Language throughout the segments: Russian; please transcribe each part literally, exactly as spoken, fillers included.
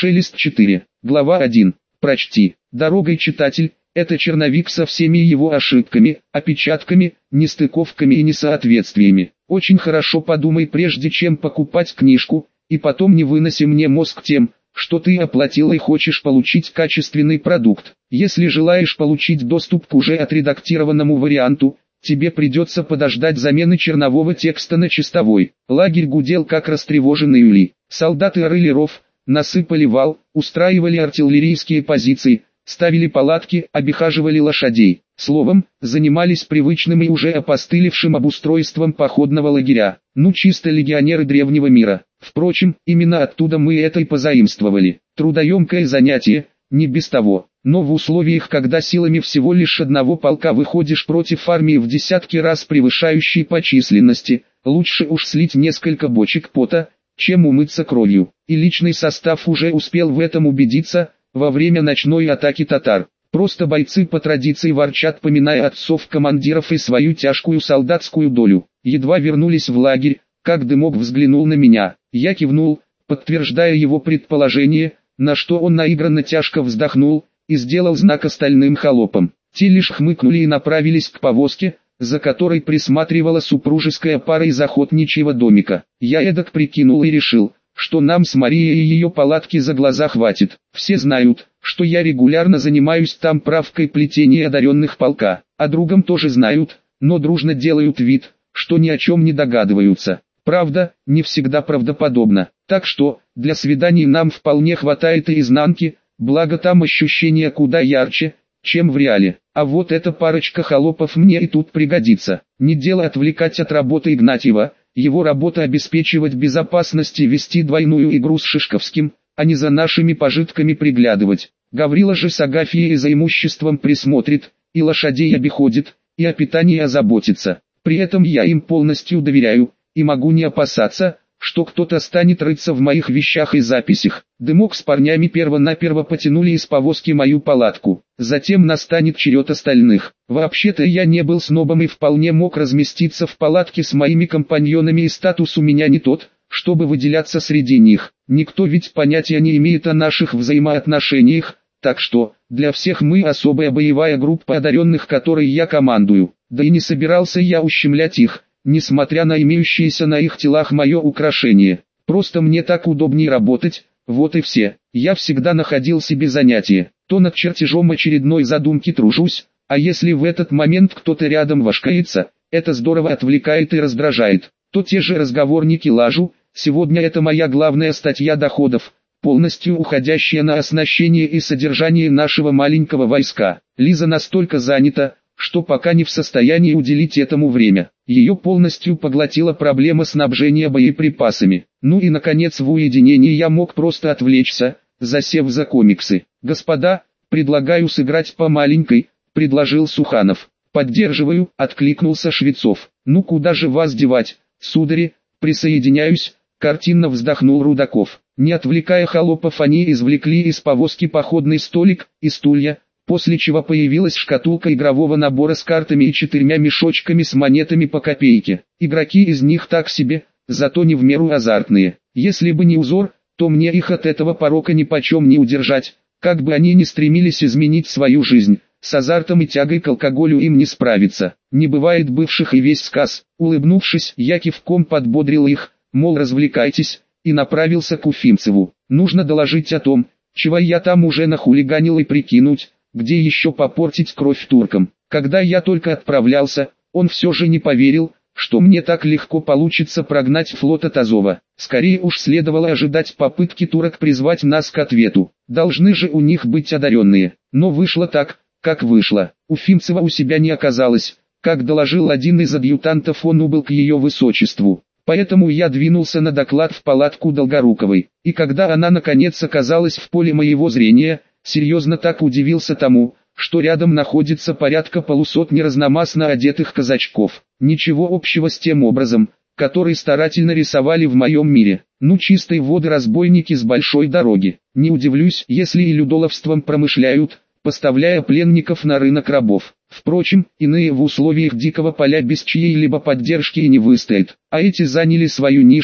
Шелест четыре. Глава один. Прочти. Дорогой, читатель, это черновик со всеми его ошибками, опечатками, нестыковками и несоответствиями. Очень хорошо подумай, прежде чем покупать книжку, и потом не выноси мне мозг тем, что ты оплатил и хочешь получить качественный продукт. Если желаешь получить доступ к уже отредактированному варианту, тебе придется подождать замены чернового текста на чистовой. Лагерь гудел как растревоженный улей. Солдаты рыли ров, насыпали вал, устраивали артиллерийские позиции, ставили палатки, обихаживали лошадей. Словом, занимались привычным и уже опостылевшим обустройством походного лагеря. Ну чисто легионеры древнего мира. Впрочем, именно оттуда мы это и позаимствовали. Трудоемкое занятие, не без того. Но в условиях, когда силами всего лишь одного полка выходишь против армии в десятки раз превышающей по численности, лучше уж слить несколько бочек пота, чем умыться кровью. И личный состав уже успел в этом убедиться во время ночной атаки татар. Просто бойцы по традиции ворчат, поминая отцов-командиров и свою тяжкую солдатскую долю. Едва вернулись в лагерь, как Дымок взглянул на меня. Я кивнул, подтверждая его предположение, на что он наигранно тяжко вздохнул и сделал знак остальным холопам. Те лишь хмыкнули и направились к повозке, за которой присматривала супружеская пара из охотничьего домика. Я эдак прикинул и решил, что нам с Марией и ее палатки за глаза хватит. Все знают, что я регулярно занимаюсь там правкой плетения одаренных полка, а другом тоже знают, но дружно делают вид, что ни о чем не догадываются. Правда, не всегда правдоподобно. Так что, для свиданий нам вполне хватает и изнанки, благо там ощущения куда ярче, чем в реале. А вот эта парочка холопов мне и тут пригодится. Не дело отвлекать от работы Игнатьева, его работа обеспечивать безопасность и вести двойную игру с Шишковским, а не за нашими пожитками приглядывать. Гаврила же с Агафьей за имуществом присмотрит, и лошадей обиходит, и о питании озаботится. При этом я им полностью доверяю, и могу не опасаться, что кто-то станет рыться в моих вещах и записях. Дымок с парнями перво-наперво потянули из повозки мою палатку. Затем настанет черед остальных. Вообще-то я не был снобом и вполне мог разместиться в палатке с моими компаньонами, и статус у меня не тот, чтобы выделяться среди них. Никто ведь понятия не имеет о наших взаимоотношениях, так что, для всех мы особая боевая группа одаренных, которой я командую. Да и не собирался я ущемлять их, несмотря на имеющееся на их телах мое украшение. Просто мне так удобнее работать, вот и все. Я всегда находил себе занятие. То над чертежом очередной задумки тружусь, а если в этот момент кто-то рядом вошкается, это здорово отвлекает и раздражает. То те же разговорники лажу, сегодня это моя главная статья доходов, полностью уходящая на оснащение и содержание нашего маленького войска. Лиза настолько занята, что пока не в состоянии уделить этому время. Ее полностью поглотила проблема снабжения боеприпасами. Ну и наконец в уединении я мог просто отвлечься, засев за комиксы. «Господа, предлагаю сыграть по маленькой», — предложил Суханов. «Поддерживаю», — откликнулся Швецов. «Ну куда же вас девать, судари, присоединяюсь», — картинно вздохнул Рудаков. Не отвлекая холопов, они извлекли из повозки походный столик и стулья, после чего появилась шкатулка игрового набора с картами и четырьмя мешочками с монетами по копейке. Игроки из них так себе, зато не в меру азартные. Если бы не узор, то мне их от этого порока нипочем не удержать. Как бы они ни стремились изменить свою жизнь, с азартом и тягой к алкоголю им не справиться. Не бывает бывших и весь сказ. Улыбнувшись, я кивком подбодрил их, мол, развлекайтесь, и направился к Уфимцеву. Нужно доложить о том, чего я там уже нахулиганил, и прикинуть, где еще попортить кровь туркам. Когда я только отправлялся, он все же не поверил, что мне так легко получится прогнать флот от Азова. Скорее уж следовало ожидать попытки турок призвать нас к ответу. Должны же у них быть одаренные. Но вышло так, как вышло. Уфимцева у себя не оказалось. Как доложил один из адъютантов, он убыл к ее высочеству. Поэтому я двинулся на доклад в палатку Долгоруковой. И когда она наконец оказалась в поле моего зрения, серьезно так удивился тому, что рядом находится порядка полусотни разномастно одетых казачков. Ничего общего с тем образом, который старательно рисовали в моем мире. Ну чистой воды разбойники с большой дороги. Не удивлюсь, если и людоловством промышляют, поставляя пленников на рынок рабов. Впрочем, иные в условиях дикого поля без чьей-либо поддержки и не выстоят. А эти заняли свою нишу,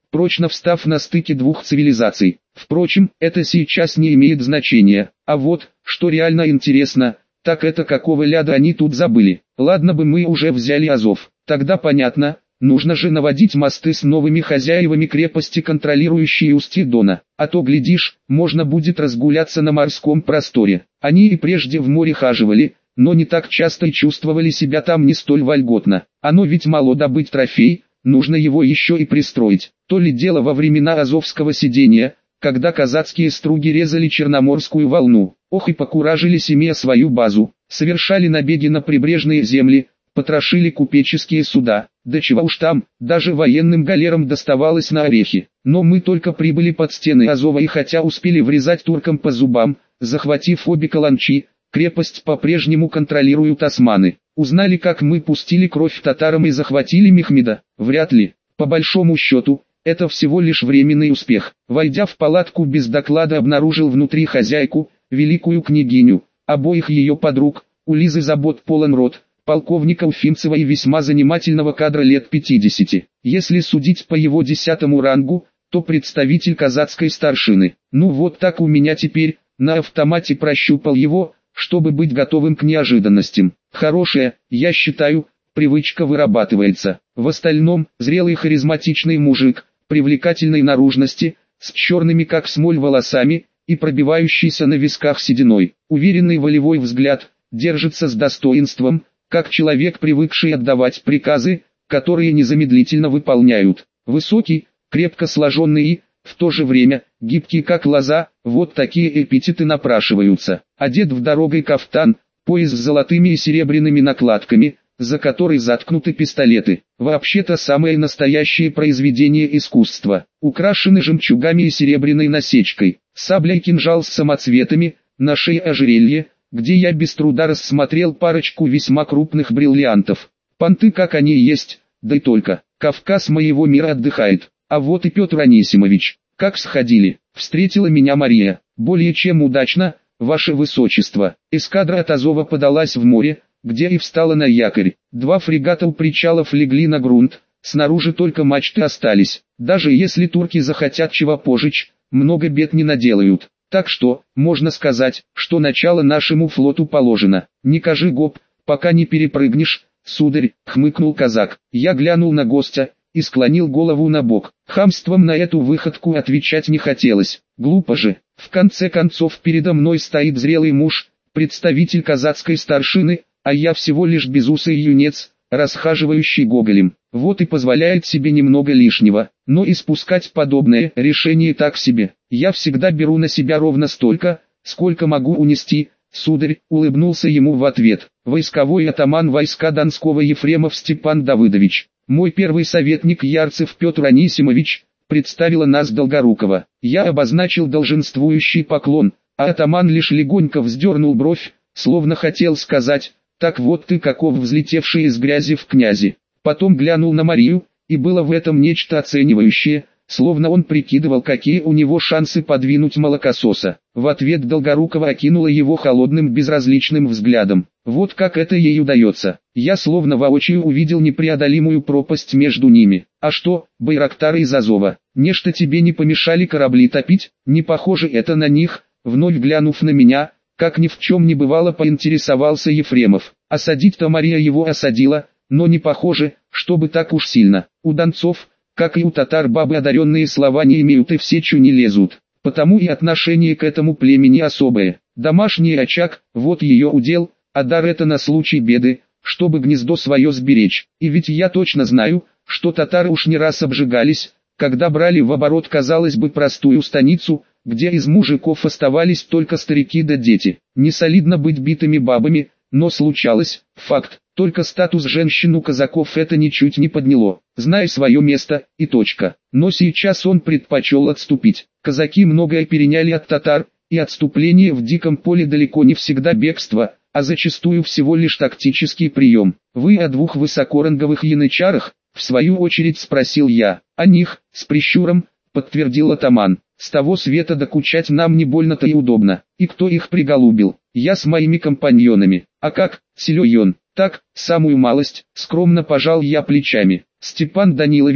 прочно встав на стыке двух цивилизаций. Впрочем, это сейчас не имеет значения. А вот, что реально интересно, так это какого ляда они тут забыли. Ладно бы мы уже взяли Азов, тогда понятно, нужно же наводить мосты с новыми хозяевами крепости, контролирующие устье Дона. А то, глядишь, можно будет разгуляться на морском просторе. Они и прежде в море хаживали, но не так часто и чувствовали себя там не столь вольготно. Оно ведь мало добыть трофей, нужно его еще и пристроить. То ли дело во времена азовского сидения, когда казацкие струги резали Черноморскую волну. Ох и покуражились, имея свою базу, совершали набеги на прибрежные земли, потрошили купеческие суда. Да чего уж там, даже военным галерам доставалось на орехи. Но мы только прибыли под стены Азова, и хотя успели врезать туркам по зубам, захватив обе каланчи, крепость по-прежнему контролируют османы. Узнали, как мы пустили кровь татарам и захватили Мехмеда? Вряд ли. По большому счету, это всего лишь временный успех. Войдя в палатку без доклада, обнаружил внутри хозяйку, великую княгиню, обоих ее подруг. У Лизы забот полон рот, полковника Уфимцева и весьма занимательного кадра лет пятидесяти. Если судить по его десятому рангу, то представитель казацкой старшины. Ну вот так у меня теперь, на автомате прощупал его, чтобы быть готовым к неожиданностям. Хорошая, я считаю, привычка вырабатывается. В остальном, зрелый харизматичный мужик, привлекательной наружности, с черными как смоль волосами, и пробивающийся на висках сединой. Уверенный волевой взгляд, держится с достоинством, как человек, привыкший отдавать приказы, которые незамедлительно выполняют. Высокий, крепко сложенный и, в то же время, гибкий как лоза, вот такие эпитеты напрашиваются. Одет в дорогой кафтан, пояс с золотыми и серебряными накладками, за который заткнуты пистолеты. Вообще-то самое настоящее произведение искусства. Украшены жемчугами и серебряной насечкой. Сабля и кинжал с самоцветами, на шее ожерелье, где я без труда рассмотрел парочку весьма крупных бриллиантов. Понты как они есть, да и только. Кавказ моего мира отдыхает. А вот и Петр Анисимович. Как сходили. Встретила меня Мария. Более чем удачно, ваше высочество. Эскадра от Азова подалась в море, где и встала на якорь. Два фрегата у причалов легли на грунт, снаружи только мачты остались. Даже если турки захотят чего пожечь, много бед не наделают. Так что, можно сказать, что начало нашему флоту положено. Не кажи гоп, пока не перепрыгнешь, сударь, хмыкнул казак. Я глянул на гостя и склонил голову на бок. Хамством на эту выходку отвечать не хотелось. Глупо же. В конце концов передо мной стоит зрелый муж, представитель казацкой старшины, а я всего лишь безусый юнец, расхаживающий гоголем. Вот и позволяет себе немного лишнего, но испускать подобное решение так себе. Я всегда беру на себя ровно столько, сколько могу унести, сударь, улыбнулся ему в ответ. Войсковой атаман войска Донского Ефремов Степан Давыдович. Мой первый советник Ярцев Петр Анисимович, представила нас Долгорукова. Я обозначил долженствующий поклон, а атаман лишь легонько вздернул бровь, словно хотел сказать: «Так вот ты каков, взлетевший из грязи в князи». Потом глянул на Марию, и было в этом нечто оценивающее, словно он прикидывал, какие у него шансы подвинуть молокососа. В ответ Долгорукова окинула его холодным безразличным взглядом. Вот как это ей удается. Я словно воочию увидел непреодолимую пропасть между ними. А что, байрактары из Азова, нечто тебе не помешали корабли топить? Не похоже это на них? Вновь глянув на меня, как ни в чем не бывало, поинтересовался Ефремов. Осадить-то Мария его осадила, но не похоже, чтобы так уж сильно. У донцов, как и у татар, бабы одаренные слова не имеют и в сечу не лезут. Потому и отношение к этому племени особое. Домашний очаг, вот ее удел, а дар это на случай беды, чтобы гнездо свое сберечь. И ведь я точно знаю, что татары уж не раз обжигались, когда брали в оборот, казалось бы, простую станицу, где из мужиков оставались только старики да дети. Не солидно быть битыми бабами, но случалось, факт. Только статус женщин у казаков это ничуть не подняло. Знай свое место, и точка. Но сейчас он предпочел отступить. Казаки многое переняли от татар, и отступление в диком поле далеко не всегда бегство, а зачастую всего лишь тактический прием. Вы о двух высокоранговых янычарах, в свою очередь спросил я. О них, с прищуром, подтвердил атаман. С того света докучать нам не больно-то и удобно. И кто их приголубил? Я с моими компаньонами. А как, силёй он? Так, самую малость, скромно пожал я плечами. Степан Данилович,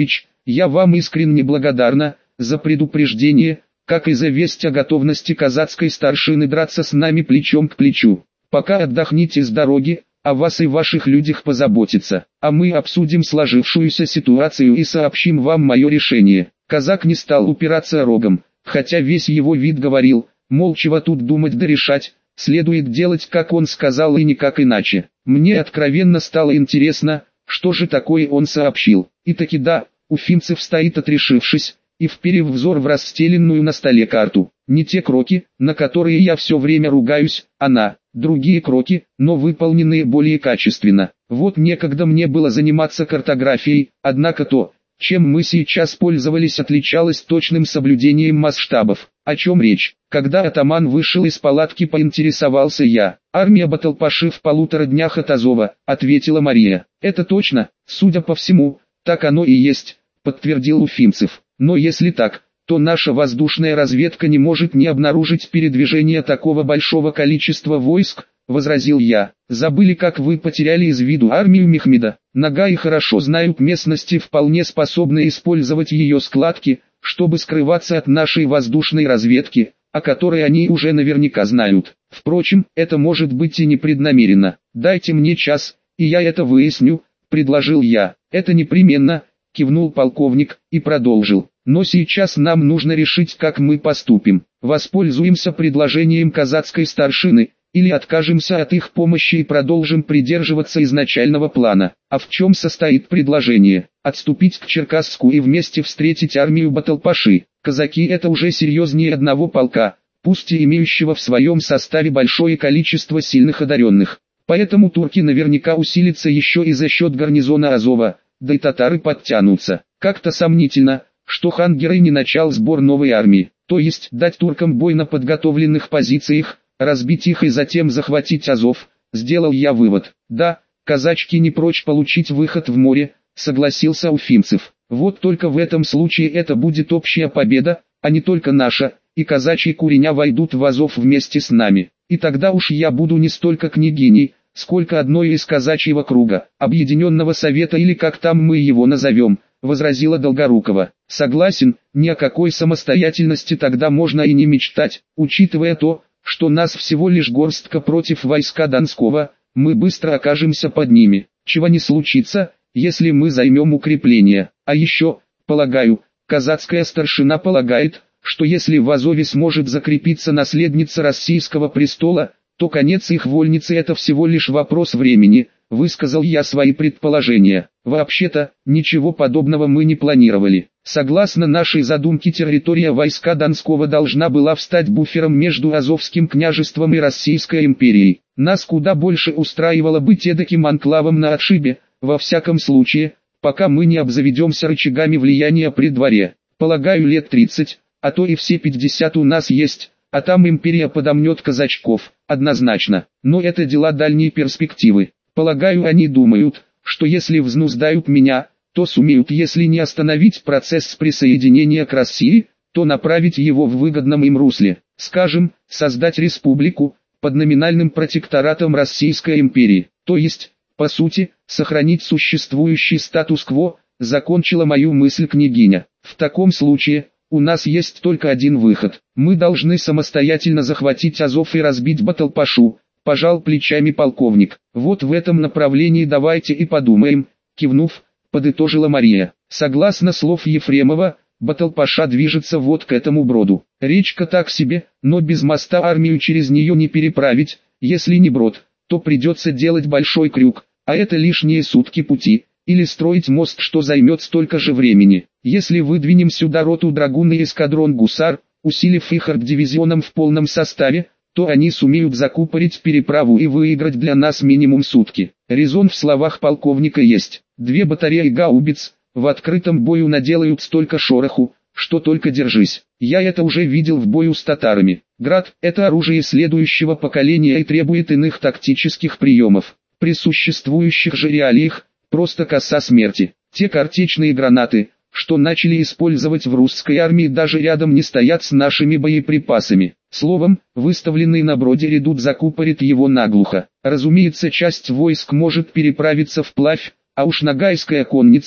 Я вам искренне благодарна за предупреждение, как и за весть о готовности казацкой старшины драться с нами плечом к плечу. Пока отдохните с дороги, о вас и ваших людях позаботиться, а мы обсудим сложившуюся ситуацию и сообщим вам мое решение». Казак не стал упираться рогом, хотя весь его вид говорил, мол, чего тут думать да решать, следует делать, как он сказал, и никак иначе. Мне откровенно стало интересно, что же такое он сообщил. И таки да, Уфимцев стоит отрешившись, и вперев взор в расстеленную на столе карту. Не те кроки, на которые я все время ругаюсь, а на другие кроки, но выполненные более качественно. Вот некогда мне было заниматься картографией, однако то, чем мы сейчас пользовались, отличалось точным соблюдением масштабов. О чем речь? Когда атаман вышел из палатки, поинтересовался я. «Армия Баталпаши в полутора днях от Азова», — ответила Мария. «Это точно, судя по всему, так оно и есть», — подтвердил Уфимцев. «Но если так, то наша воздушная разведка не может не обнаружить передвижение такого большого количества войск», — возразил я. «Забыли, как вы потеряли из виду армию Мехмеда. Нагаи хорошо знают местности, вполне способны использовать ее складки, чтобы скрываться от нашей воздушной разведки, о которой они уже наверняка знают. Впрочем, это может быть и непреднамеренно. Дайте мне час, и я это выясню», — предложил я. «Это непременно», — кивнул полковник и продолжил. «Но сейчас нам нужно решить, как мы поступим. Воспользуемся предложением казацкой старшины, или откажемся от их помощи и продолжим придерживаться изначального плана. А в чем состоит предложение? Отступить к Черкасску и вместе встретить армию Баталпаши. Казаки — это уже серьезнее одного полка, пусть и имеющего в своем составе большое количество сильных одаренных. Поэтому турки наверняка усилятся еще и за счет гарнизона Азова, да и татары подтянутся. Как-то сомнительно, что хан Герой не начал сбор новой армии, то есть дать туркам бой на подготовленных позициях, разбить их и затем захватить Азов. Сделал я вывод. Да, казачки не прочь получить выход в море, согласился Уфимцев. Вот только в этом случае это будет общая победа, а не только наша, и казачьи куреня войдут в Азов вместе с нами. И тогда уж я буду не столько княгиней, сколько одной из казачьего круга, объединенного совета или как там мы его назовем, возразила Долгорукова. Согласен, ни о какой самостоятельности тогда можно и не мечтать, учитывая то, что нас всего лишь горстка против войска Донского, мы быстро окажемся под ними. Чего не случится, если мы займем укрепления. А еще, полагаю, казацкая старшина полагает, что если в Азове сможет закрепиться наследница российского престола, то конец их вольницы — это всего лишь вопрос времени, высказал я свои предположения. Вообще-то, ничего подобного мы не планировали. Согласно нашей задумке, территория войска Донского должна была встать буфером между Азовским княжеством и Российской империей. Нас куда больше устраивало быть эдаким анклавом на отшибе, во всяком случае, пока мы не обзаведемся рычагами влияния при дворе. Полагаю, лет тридцать, а то и все пятьдесят у нас есть, а там империя подомнет казачков, однозначно. Но это дела дальней перспективы. Полагаю, они думают, что если взнуздают меня, то сумеют, если не остановить процесс присоединения к России, то направить его в выгодном им русле. Скажем, создать республику, под номинальным протекторатом Российской империи. То есть, по сути, сохранить существующий статус-кво, закончила мою мысль княгиня. В таком случае, у нас есть только один выход. Мы должны самостоятельно захватить Азов и разбить Баталпашу, пожал плечами полковник. Вот в этом направлении давайте и подумаем, кивнув, подытожила Мария. Согласно слов Ефремова, Баталпаша движется вот к этому броду. Речка так себе, но без моста армию через нее не переправить. Если не брод, то придется делать большой крюк, а это лишние сутки пути, или строить мост, что займет столько же времени. Если выдвинем сюда роту драгун и эскадрон гусар, усилив их арт-дивизионом в полном составе, то они сумеют закупорить переправу и выиграть для нас минимум сутки. Резон в словах полковника есть. Две батареи гаубиц в открытом бою наделают столько шороху, что только держись. Я это уже видел в бою с татарами. Град – это оружие следующего поколения и требует иных тактических приемов. При существующих же реалиях – просто коса смерти. Те картечные гранаты, что начали использовать в русской армии, даже рядом не стоят с нашими боеприпасами. Словом, выставленный на броде редут закупорит его наглухо. Разумеется, часть войск может переправиться вплавь, а уж нагайская конница,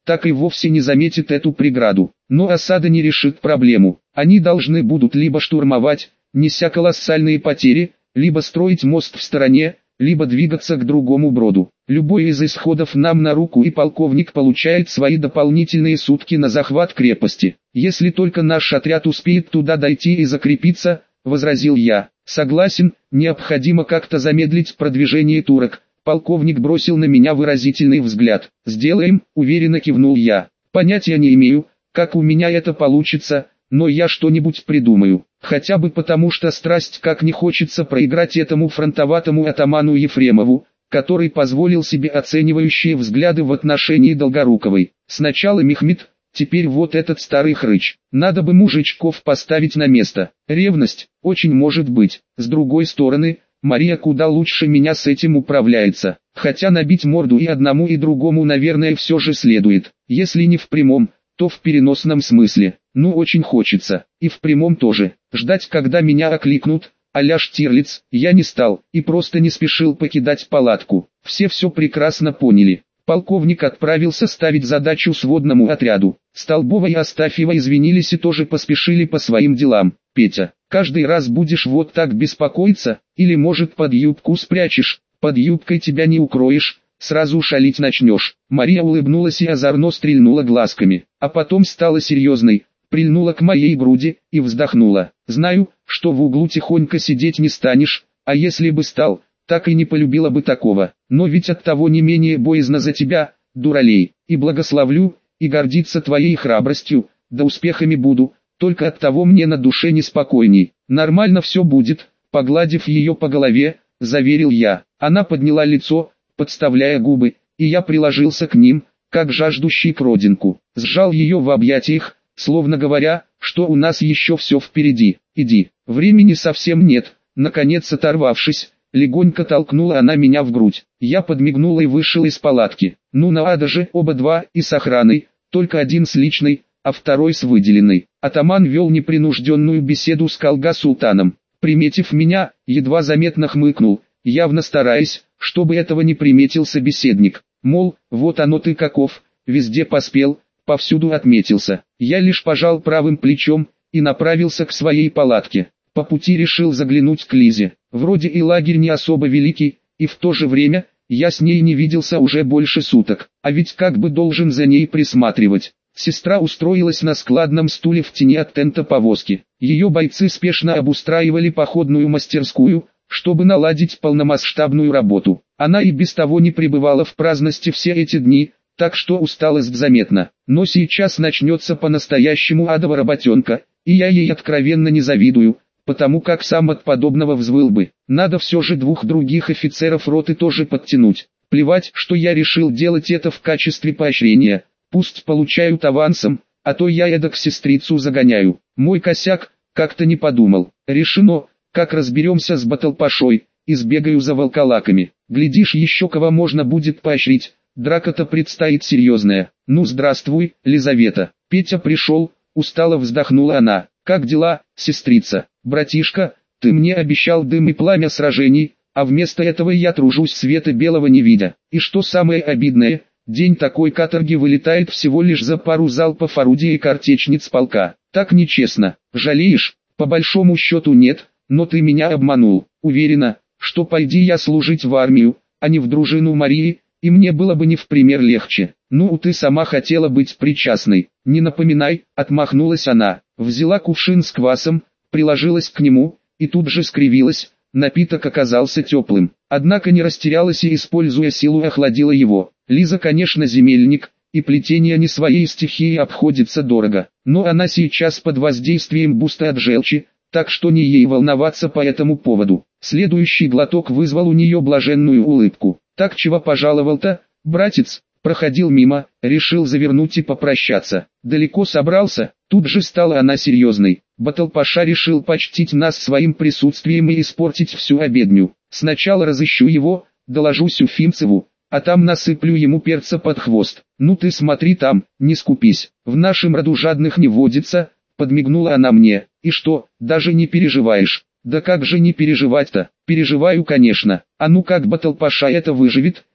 так и вовсе не заметит эту преграду. Но осада не решит проблему. Они должны будут либо штурмовать, неся колоссальные потери, либо строить мост в стороне, либо двигаться к другому броду. Любой из исходов нам на руку, и полковник получает свои дополнительные сутки на захват крепости. Если только наш отряд успеет туда дойти и закрепиться, возразил я. Согласен, необходимо как-то замедлить продвижение турок. Полковник бросил на меня выразительный взгляд. «Сделаем», — уверенно кивнул я. «Понятия не имею, как у меня это получится, но я что-нибудь придумаю. Хотя бы потому, что страсть как не хочется проиграть этому фронтоватому атаману Ефремову, который позволил себе оценивающие взгляды в отношении Долгоруковой. Сначала Мехмед, теперь вот этот старый хрыч. Надо бы мужичков поставить на место. Ревность, очень может быть. С другой стороны, Мария куда лучше меня с этим управляется. Хотя набить морду и одному и другому, наверное, все же следует. Если не в прямом, то в переносном смысле. Ну, очень хочется. И в прямом тоже. Ждать, когда меня окликнут, а-ля Штирлиц, я не стал, и просто не спешил покидать палатку. Все все прекрасно поняли. Полковник отправился ставить задачу сводному отряду. Столбова и Астафьева извинились и тоже поспешили по своим делам. «Петя, каждый раз будешь вот так беспокоиться, или может под юбку спрячешь, под юбкой тебя не укроешь, сразу шалить начнешь». Мария улыбнулась и озорно стрельнула глазками, а потом стала серьезной, прильнула к моей груди и вздохнула. «Знаю, что в углу тихонько сидеть не станешь, а если бы стал, так и не полюбила бы такого. Но ведь от того не менее боязно за тебя, дуралей, и благословлю, и гордиться твоей храбростью, да успехами буду, только от того мне на душе неспокойней. Нормально все будет», погладив ее по голове, заверил я. Она подняла лицо, подставляя губы, и я приложился к ним, как жаждущий к родинку. Сжал ее в объятиях, словно говоря, что у нас еще все впереди. «Иди, времени совсем нет». Наконец оторвавшись, легонько толкнула она меня в грудь. Я подмигнул и вышел из палатки. Ну надо же, оба два, и с охраной, только один с личной, а второй с выделенной. Атаман вел непринужденную беседу с Калга-Султаном. Приметив меня, едва заметно хмыкнул, явно стараясь, чтобы этого не приметил собеседник. Мол, вот оно ты каков, везде поспел, повсюду отметился. Я лишь пожал правым плечом и направился к своей палатке. По пути решил заглянуть к Лизе. Вроде и лагерь не особо великий, и в то же время, я с ней не виделся уже больше суток, а ведь как бы должен за ней присматривать. Сестра устроилась на складном стуле в тени от тента повозки. Ее бойцы спешно обустраивали походную мастерскую, чтобы наладить полномасштабную работу. Она и без того не пребывала в праздности все эти дни, так что усталость заметна. Но сейчас начнется по-настоящему адова работенка, и я ей откровенно не завидую, потому как сам от подобного взвыл бы. Надо все же двух других офицеров роты тоже подтянуть. Плевать, что я решил делать это в качестве поощрения. Пусть получают авансом, а то я эдак сестрицу загоняю. Мой косяк, как-то не подумал. Решено, как разберемся с Баталпашой, и сбегаю за волколаками. Глядишь, еще кого можно будет поощрить. Драка-то предстоит серьезная. Ну здравствуй, Лизавета. Петя пришел, устало вздохнула она. Как дела, сестрица? Братишка, ты мне обещал дым и пламя сражений, а вместо этого я тружусь света белого не видя. И что самое обидное, день такой каторги вылетает всего лишь за пару залпов орудия и картечниц полка. Так нечестно. Жалеешь? По большому счету нет, но ты меня обманул. Уверена, что пойди я служить в армию, а не в дружину Марии, и мне было бы не в пример легче. Ну, ты сама хотела быть причастной. Не напоминай, отмахнулась она. Взяла кувшин с квасом, приложилась к нему, и тут же скривилась. Напиток оказался теплым, однако не растерялась и, используя силу, охладила его. Лиза, конечно, земельник, и плетение не своей стихии обходится дорого, но она сейчас под воздействием буста от желчи, так что не ей волноваться по этому поводу. Следующий глоток вызвал у нее блаженную улыбку. «Так чего пожаловал-то, братец?» Проходил мимо, решил завернуть и попрощаться. «Далеко собрался?» Тут же стала она серьезной. Баталпаша решил почтить нас своим присутствием и испортить всю обедню. Сначала разыщу его, доложусь Уфимцеву, а там насыплю ему перца под хвост. Ну ты смотри там, не скупись, в нашем роду жадных не водится, подмигнула она мне. И что, даже не переживаешь? Да как же не переживать-то? Переживаю, конечно. А ну как Баталпаша это выживет,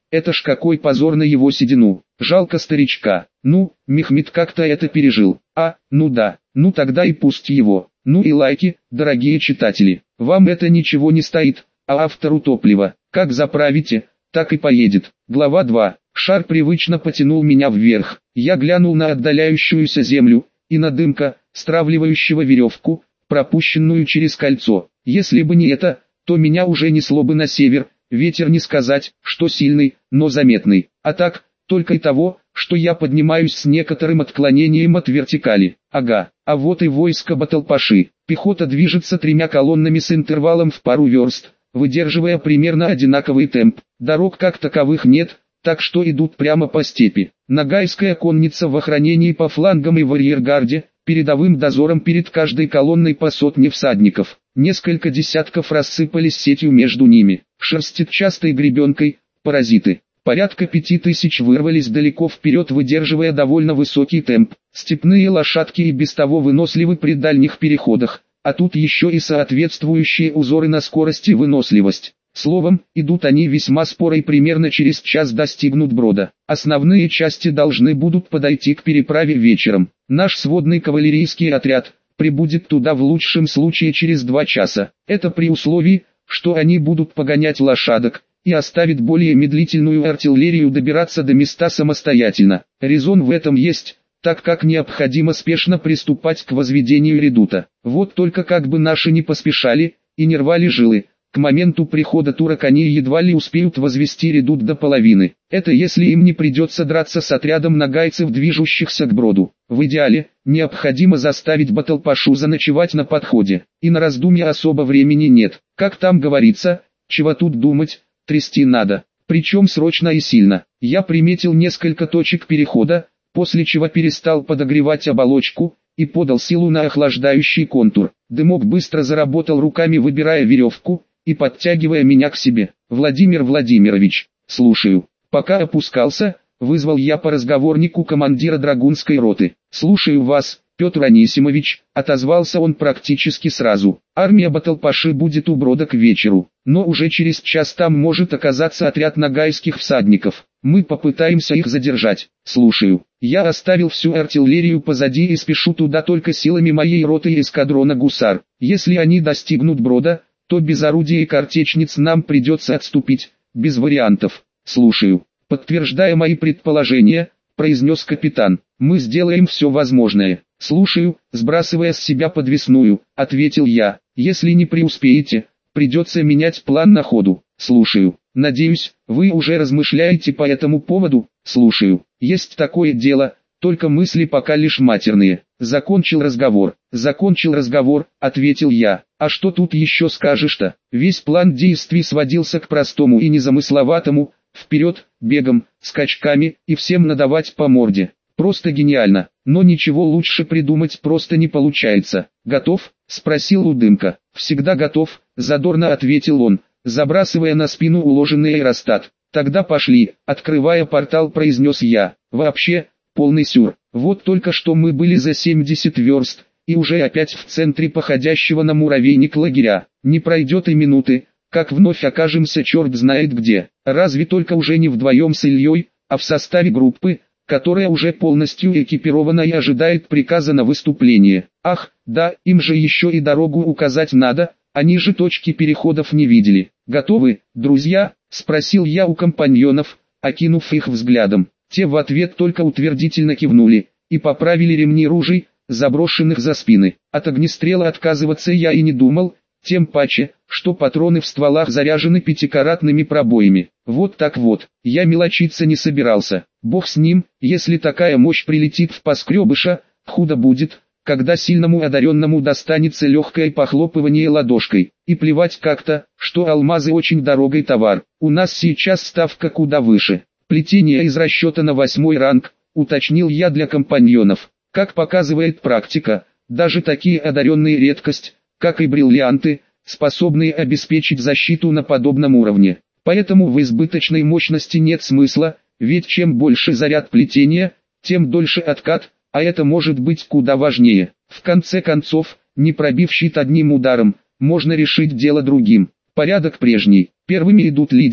это ж какой позор на его седину. Жалко старичка. Ну, Мехмед как-то это пережил. А, ну да, ну тогда и пусть его. Ну и лайки, дорогие читатели. Вам это ничего не стоит, а автору топлива. Как заправите, так и поедет. Глава два. Шар привычно потянул меня вверх. Я глянул на отдаляющуюся землю, и на дымка, стравливающего веревку, пропущенную через кольцо. Если бы не это, то меня уже несло бы на север. Ветер не сказать, что сильный, но заметный. А так, только и того, что я поднимаюсь с некоторым отклонением от вертикали. Ага, а вот и войско Баталпаши. Пехота движется тремя колоннами с интервалом в пару верст, выдерживая примерно одинаковый темп. Дорог как таковых нет, так что идут прямо по степи. Ногайская конница в охранении по флангам и в арьергарде, передовым дозором перед каждой колонной по сотне всадников. Несколько десятков рассыпались сетью между ними. Шерстит частой гребенкой, паразиты. Порядка пяти тысяч вырвались далеко вперед, выдерживая довольно высокий темп. Степные лошадки и без того выносливы при дальних переходах, а тут еще и соответствующие узоры на скорость и выносливость. Словом, идут они весьма споро и примерно через час достигнут Брода. Основные части должны будут подойти к переправе вечером. Наш сводный кавалерийский отряд прибудет туда в лучшем случае через два часа. Это при условии, что они будут погонять лошадок, и оставит более медлительную артиллерию добираться до места самостоятельно. Резон в этом есть, так как необходимо спешно приступать к возведению редута. Вот только как бы наши не поспешали и не рвали жилы, к моменту прихода турок они едва ли успеют возвести редут до половины. Это если им не придется драться с отрядом нагайцев, движущихся к Броду. В идеале, необходимо заставить Баталпашу заночевать на подходе, и на раздумья особо времени нет. Как там говорится, чего тут думать, трясти надо, причем срочно и сильно. Я приметил несколько точек перехода, после чего перестал подогревать оболочку и подал силу на охлаждающий контур. Дымок быстро заработал руками, выбирая веревку и подтягивая меня к себе. «Владимир Владимирович, слушаю». Пока опускался, вызвал я по разговорнику командира драгунской роты. «Слушаю вас, Петр Анисимович», — отозвался он практически сразу. «Армия Баталпаши будет у Брода к вечеру, но уже через час там может оказаться отряд нагайских всадников. Мы попытаемся их задержать». «Слушаю». Я оставил всю артиллерию позади и спешу туда только силами моей роты и эскадрона гусар. Если они достигнут Брода, то без орудий и картечниц нам придется отступить, без вариантов. «Слушаю». «Подтверждая мои предположения», — произнес капитан, — «мы сделаем все возможное». «Слушаю», — сбрасывая с себя подвесную, ответил я. «Если не преуспеете, придется менять план на ходу». «Слушаю». «Надеюсь, вы уже размышляете по этому поводу?» «Слушаю». «Есть такое дело, только мысли пока лишь матерные». «Закончил разговор». «Закончил разговор», — ответил я. «А что тут еще скажешь-то?» Весь план действий сводился к простому и незамысловатому: вперед, бегом, скачками и всем надавать по морде. Просто гениально, но ничего лучше придумать просто не получается. «Готов?» — спросил у Дымка. «Всегда готов», — задорно ответил он, забрасывая на спину уложенный аэростат. «Тогда пошли», — открывая портал, произнес я. «Вообще, полный сюр. Вот только что мы были за семьдесят верст, и уже опять в центре походящего на муравейник лагеря. Не пройдет и минуты, как вновь окажемся черт знает где. Разве только уже не вдвоем с Ильей, а в составе группы, которая уже полностью экипирована и ожидает приказа на выступление. Ах, да, им же еще и дорогу указать надо, они же точки переходов не видели. «Готовы, друзья?» — спросил я у компаньонов, окинув их взглядом. Те в ответ только утвердительно кивнули и поправили ремни ружей, заброшенных за спины. От огнестрела отказываться я и не думал, тем паче, что патроны в стволах заряжены пятикаратными пробоями. Вот так вот, я мелочиться не собирался. Бог с ним, если такая мощь прилетит в поскребыша, худо будет, когда сильному одаренному достанется легкое похлопывание ладошкой. И плевать как-то, что алмазы очень дорогой товар. У нас сейчас ставка куда выше. Плетение из расчета на восьмой ранг, уточнил я для компаньонов. Как показывает практика, даже такие одаренные редкость, как и бриллианты, способные обеспечить защиту на подобном уровне. Поэтому в избыточной мощности нет смысла, ведь чем больше заряд плетения, тем дольше откат, а это может быть куда важнее. В конце концов, не пробив щит одним ударом, можно решить дело другим. Порядок прежний. Первыми идут лидеры,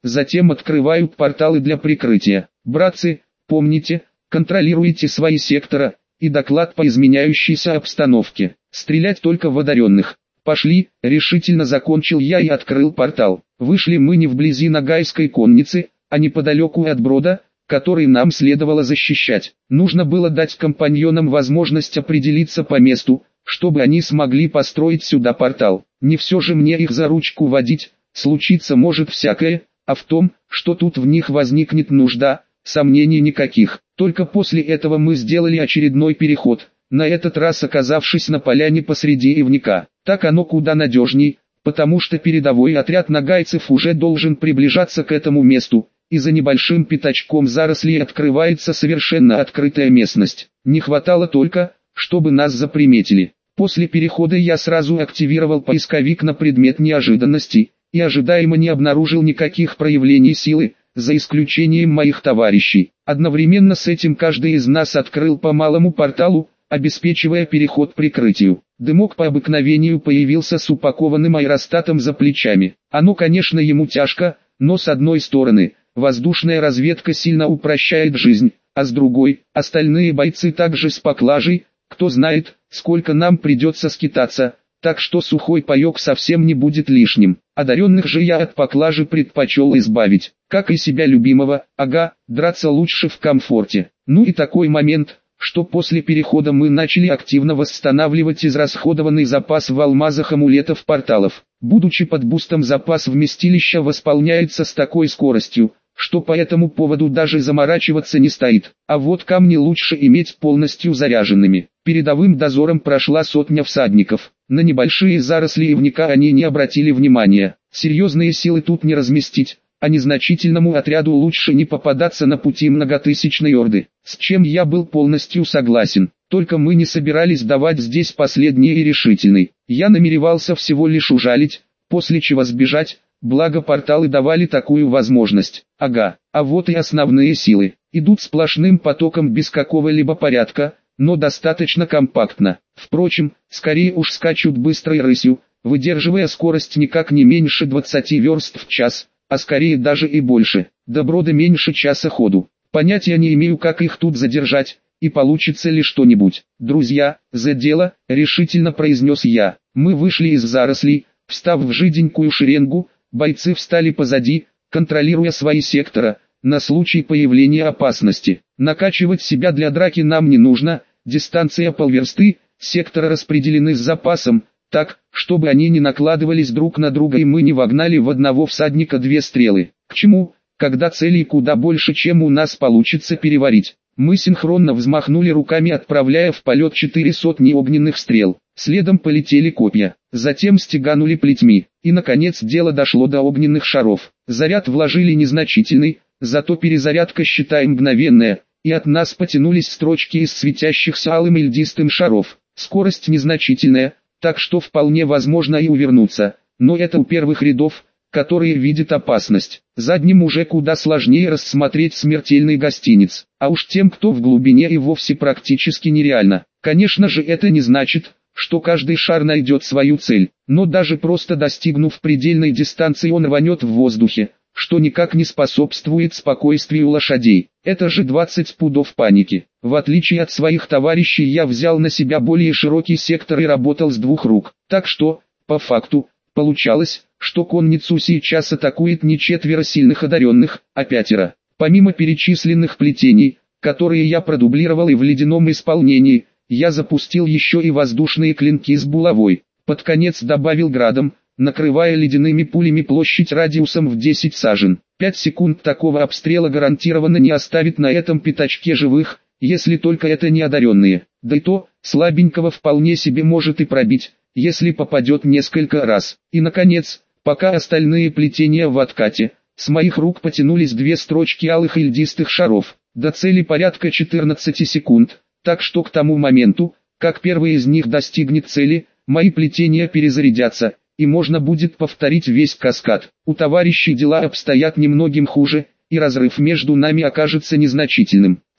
затем открывают порталы для прикрытия. Братцы, помните, контролируйте свои сектора, и доклад по изменяющейся обстановке. Стрелять только в одаренных. Пошли, решительно закончил я и открыл портал. Вышли мы не вблизи Ногайской конницы, а неподалеку от брода, который нам следовало защищать. Нужно было дать компаньонам возможность определиться по месту, чтобы они смогли построить сюда портал. Не все же мне их за ручку водить, случиться может всякое, а в том, что тут в них возникнет нужда, сомнений никаких. Только после этого мы сделали очередной переход, на этот раз оказавшись на поляне посреди ивника. Так оно куда надежней, потому что передовой отряд нагайцев уже должен приближаться к этому месту, и за небольшим пятачком зарослей открывается совершенно открытая местность. Не хватало только, чтобы нас заприметили. После перехода я сразу активировал поисковик на предмет неожиданностей, и ожидаемо не обнаружил никаких проявлений силы, за исключением моих товарищей. Одновременно с этим каждый из нас открыл по малому порталу, обеспечивая переход прикрытию. Дымок по обыкновению появился с упакованным аэростатом за плечами. Оно, конечно, ему тяжко, но с одной стороны, воздушная разведка сильно упрощает жизнь, а с другой, остальные бойцы также с поклажей, кто знает, сколько нам придется скитаться, так что сухой паек совсем не будет лишним. Одаренных же я от поклажи предпочел избавить, как и себя любимого, ага, драться лучше в комфорте. Ну и такой момент, что после перехода мы начали активно восстанавливать израсходованный запас в алмазах амулетов порталов. Будучи под бустом, запас вместилища восполняется с такой скоростью, что по этому поводу даже заморачиваться не стоит. А вот камни лучше иметь полностью заряженными. Передовым дозором прошла сотня всадников. На небольшие заросли ивника они не обратили внимания. Серьезные силы тут не разместить, а незначительному отряду лучше не попадаться на пути многотысячной орды. С чем я был полностью согласен. Только мы не собирались давать здесь последний и решительный. Я намеревался всего лишь ужалить, после чего сбежать, благо порталы давали такую возможность. Ага, а вот и основные силы. Идут сплошным потоком без какого-либо порядка, но достаточно компактно. Впрочем, скорее уж скачут быстрой рысью, выдерживая скорость никак не меньше двадцати верст в час, а скорее даже и больше. До брода меньше часа ходу. Понятия не имею, как их тут задержать, и получится ли что-нибудь. «Друзья, за дело», — решительно произнес я. Мы вышли из зарослей, встав в жиденькую шеренгу, бойцы встали позади, контролируя свои сектора, на случай появления опасности. Накачивать себя для драки нам не нужно, дистанция полверсты, секторы распределены с запасом, так, чтобы они не накладывались друг на друга и мы не вогнали в одного всадника две стрелы. К чему, когда целей куда больше, чем у нас получится переварить? Мы синхронно взмахнули руками, отправляя в полет четыре сотни огненных стрел. Следом полетели копья, затем стеганули плетьми, и наконец дело дошло до огненных шаров. Заряд вложили незначительный, зато перезарядка, считай, мгновенная, и от нас потянулись строчки из светящихся алым и льдистым шаров. Скорость незначительная, так что вполне возможно и увернуться, но это у первых рядов, которые видят опасность. Задним уже куда сложнее рассмотреть смертельный гостиниц, а уж тем, кто в глубине, и вовсе практически нереально. Конечно же, это не значит, что каждый шар найдет свою цель, но даже просто достигнув предельной дистанции, он рванет в воздухе, что никак не способствует спокойствию лошадей. Это же двадцать пудов паники. В отличие от своих товарищей, я взял на себя более широкий сектор и работал с двух рук. Так что, по факту, получалось, что конницу сейчас атакует не четверо сильных одаренных, а пятеро. Помимо перечисленных плетений, которые я продублировал и в ледяном исполнении, я запустил еще и воздушные клинки с булавой. Под конец добавил градом, накрывая ледяными пулями площадь радиусом в десять сажен. Пять секунд такого обстрела гарантированно не оставит на этом пятачке живых, если только это не одаренные. Да и то, слабенького вполне себе может и пробить, если попадет несколько раз. И наконец, пока остальные плетения в откате, с моих рук потянулись две строчки алых и льдистых шаров. До цели порядка четырнадцати секунд, так что к тому моменту, как первый из них достигнет цели, мои плетения перезарядятся, и можно будет повторить весь каскад. У товарищей дела обстоят немногим хуже, и разрыв между нами окажется незначительным.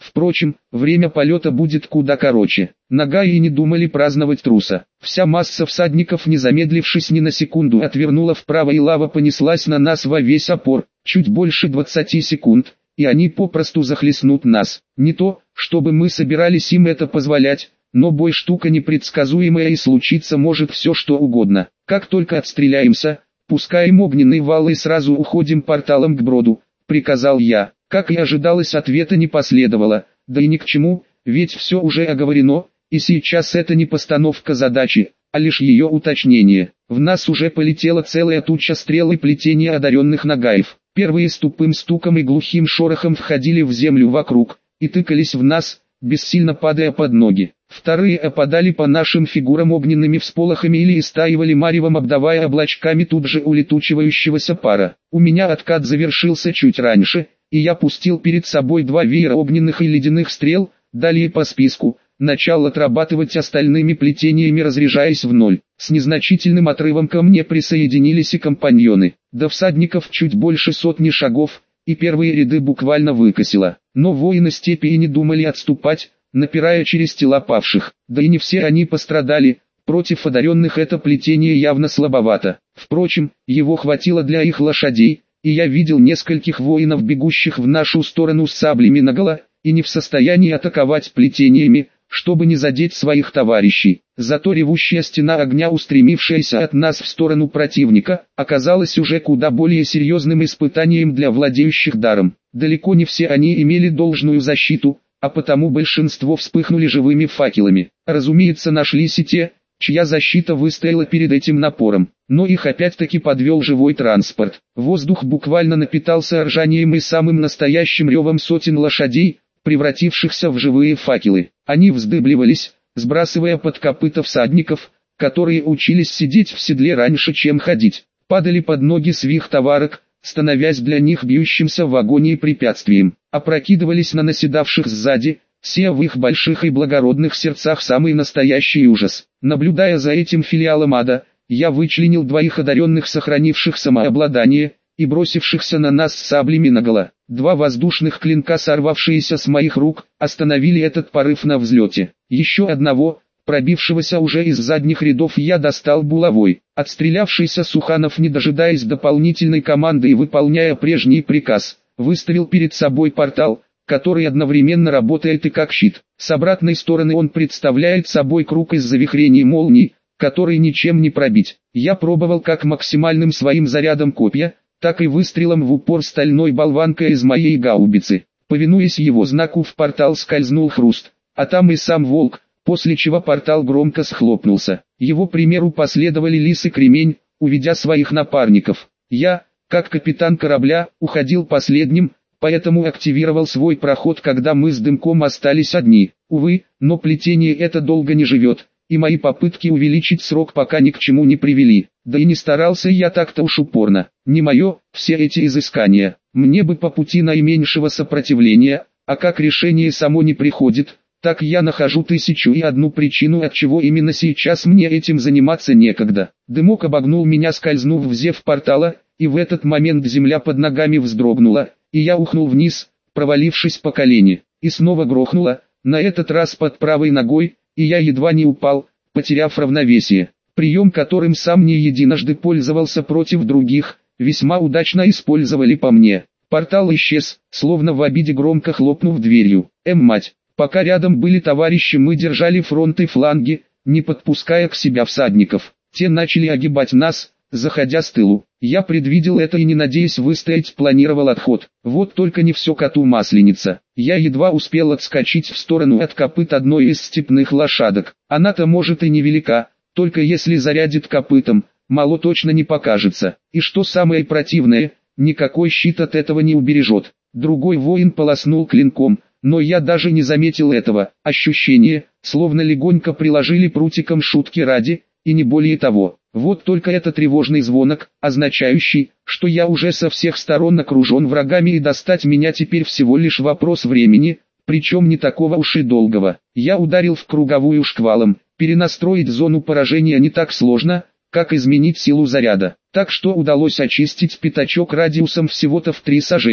Впрочем, время полета будет куда короче. Нагаи и не думали праздновать труса. Вся масса всадников, не замедлившись ни на секунду, отвернула вправо, и лава понеслась на нас во весь опор. Чуть больше двадцати секунд, и они попросту захлестнут нас. Не то, чтобы мы собирались им это позволять, но бой штука непредсказуемая, и случиться может все что угодно. Как только отстреляемся, пускаем огненный вал и сразу уходим порталом к броду, приказал я. Как и ожидалось, ответа не последовало, да и ни к чему, ведь все уже оговорено, и сейчас это не постановка задачи, а лишь ее уточнение. В нас уже полетела целая туча стрел и плетения одаренных нагаев. Первые с тупым стуком и глухим шорохом входили в землю вокруг, и тыкались в нас, бессильно падая под ноги. Вторые опадали по нашим фигурам огненными всполохами или истаивали маревом, обдавая облачками тут же улетучивающегося пара. У меня откат завершился чуть раньше, и я пустил перед собой два веера огненных и ледяных стрел, далее по списку, начал отрабатывать остальными плетениями, разряжаясь в ноль. С незначительным отрывом ко мне присоединились и компаньоны. До всадников чуть больше сотни шагов, и первые ряды буквально выкосило. Но воины степи и не думали отступать, напирая через тела павших. Да и не все они пострадали, против одаренных это плетение явно слабовато. Впрочем, его хватило для их лошадей, и я видел нескольких воинов, бегущих в нашу сторону с саблями наголо, и не в состоянии атаковать плетениями, чтобы не задеть своих товарищей. Зато ревущая стена огня, устремившаяся от нас в сторону противника, оказалась уже куда более серьезным испытанием для владеющих даром. Далеко не все они имели должную защиту, а потому большинство вспыхнули живыми факелами. Разумеется, нашлись и те, чья защита выстояла перед этим напором, но их опять-таки подвел живой транспорт. Воздух буквально напитался ржанием и самым настоящим ревом сотен лошадей, превратившихся в живые факелы. Они вздыбливались, сбрасывая под копыта всадников, которые учились сидеть в седле раньше, чем ходить. Падали под ноги свих товарок, становясь для них бьющимся в агонии препятствием. Опрокидывались на наседавших сзади, сея в их больших и благородных сердцах самый настоящий ужас. Наблюдая за этим филиалом ада, я вычленил двоих одаренных, сохранивших самообладание, и бросившихся на нас с саблями наголо. Два воздушных клинка, сорвавшиеся с моих рук, остановили этот порыв на взлете. Еще одного, пробившегося уже из задних рядов, я достал булавой. Отстрелявшийся Суханов, не дожидаясь дополнительной команды и выполняя прежний приказ, выставил перед собой портал, который одновременно работает и как щит. С обратной стороны он представляет собой круг из завихрений молний, который ничем не пробить. Я пробовал как максимальным своим зарядом копья, так и выстрелом в упор стальной болванкой из моей гаубицы. Повинуясь его знаку, в портал скользнул хруст, а там и сам волк, после чего портал громко схлопнулся. Его примеру последовали Лис и Кремень, уведя своих напарников. Я, как капитан корабля, уходил последним, поэтому активировал свой проход, когда мы с Дымком остались одни. Увы, но плетение это долго не живет, и мои попытки увеличить срок пока ни к чему не привели. Да и не старался я так-то уж упорно. Не мое, все эти изыскания. Мне бы по пути наименьшего сопротивления, а как решение само не приходит, так я нахожу тысячу и одну причину, отчего именно сейчас мне этим заниматься некогда. Дымок обогнул меня, скользнув в зев портала, и в этот момент земля под ногами вздрогнула, и я ухнул вниз, провалившись по колени. И снова грохнуло, на этот раз под правой ногой, и я едва не упал, потеряв равновесие. Прием, которым сам не единожды пользовался против других, весьма удачно использовали по мне. Портал исчез, словно в обиде, громко хлопнув дверью. Эм, мать! Пока рядом были товарищи, мы держали фронт и фланги, не подпуская к себя всадников. Те начали огибать нас, заходя с тылу. Я предвидел это и, не надеясь выстоять, планировал отход. Вот только не все коту масленица. Я едва успел отскочить в сторону от копыт одной из степных лошадок. Она-то может и невелика, только если зарядит копытом, мало точно не покажется. И что самое противное, никакой щит от этого не убережет. Другой воин полоснул клинком, но я даже не заметил этого. Ощущение, словно легонько приложили прутиком шутки ради, и не более того. Вот только это тревожный звонок, означающий, что я уже со всех сторон окружен врагами, и достать меня теперь всего лишь вопрос времени, причем не такого уж и долгого. Я ударил в круговую шквалом. Перенастроить зону поражения не так сложно, как изменить силу заряда. Так что удалось очистить пятачок радиусом всего-то в три сажени.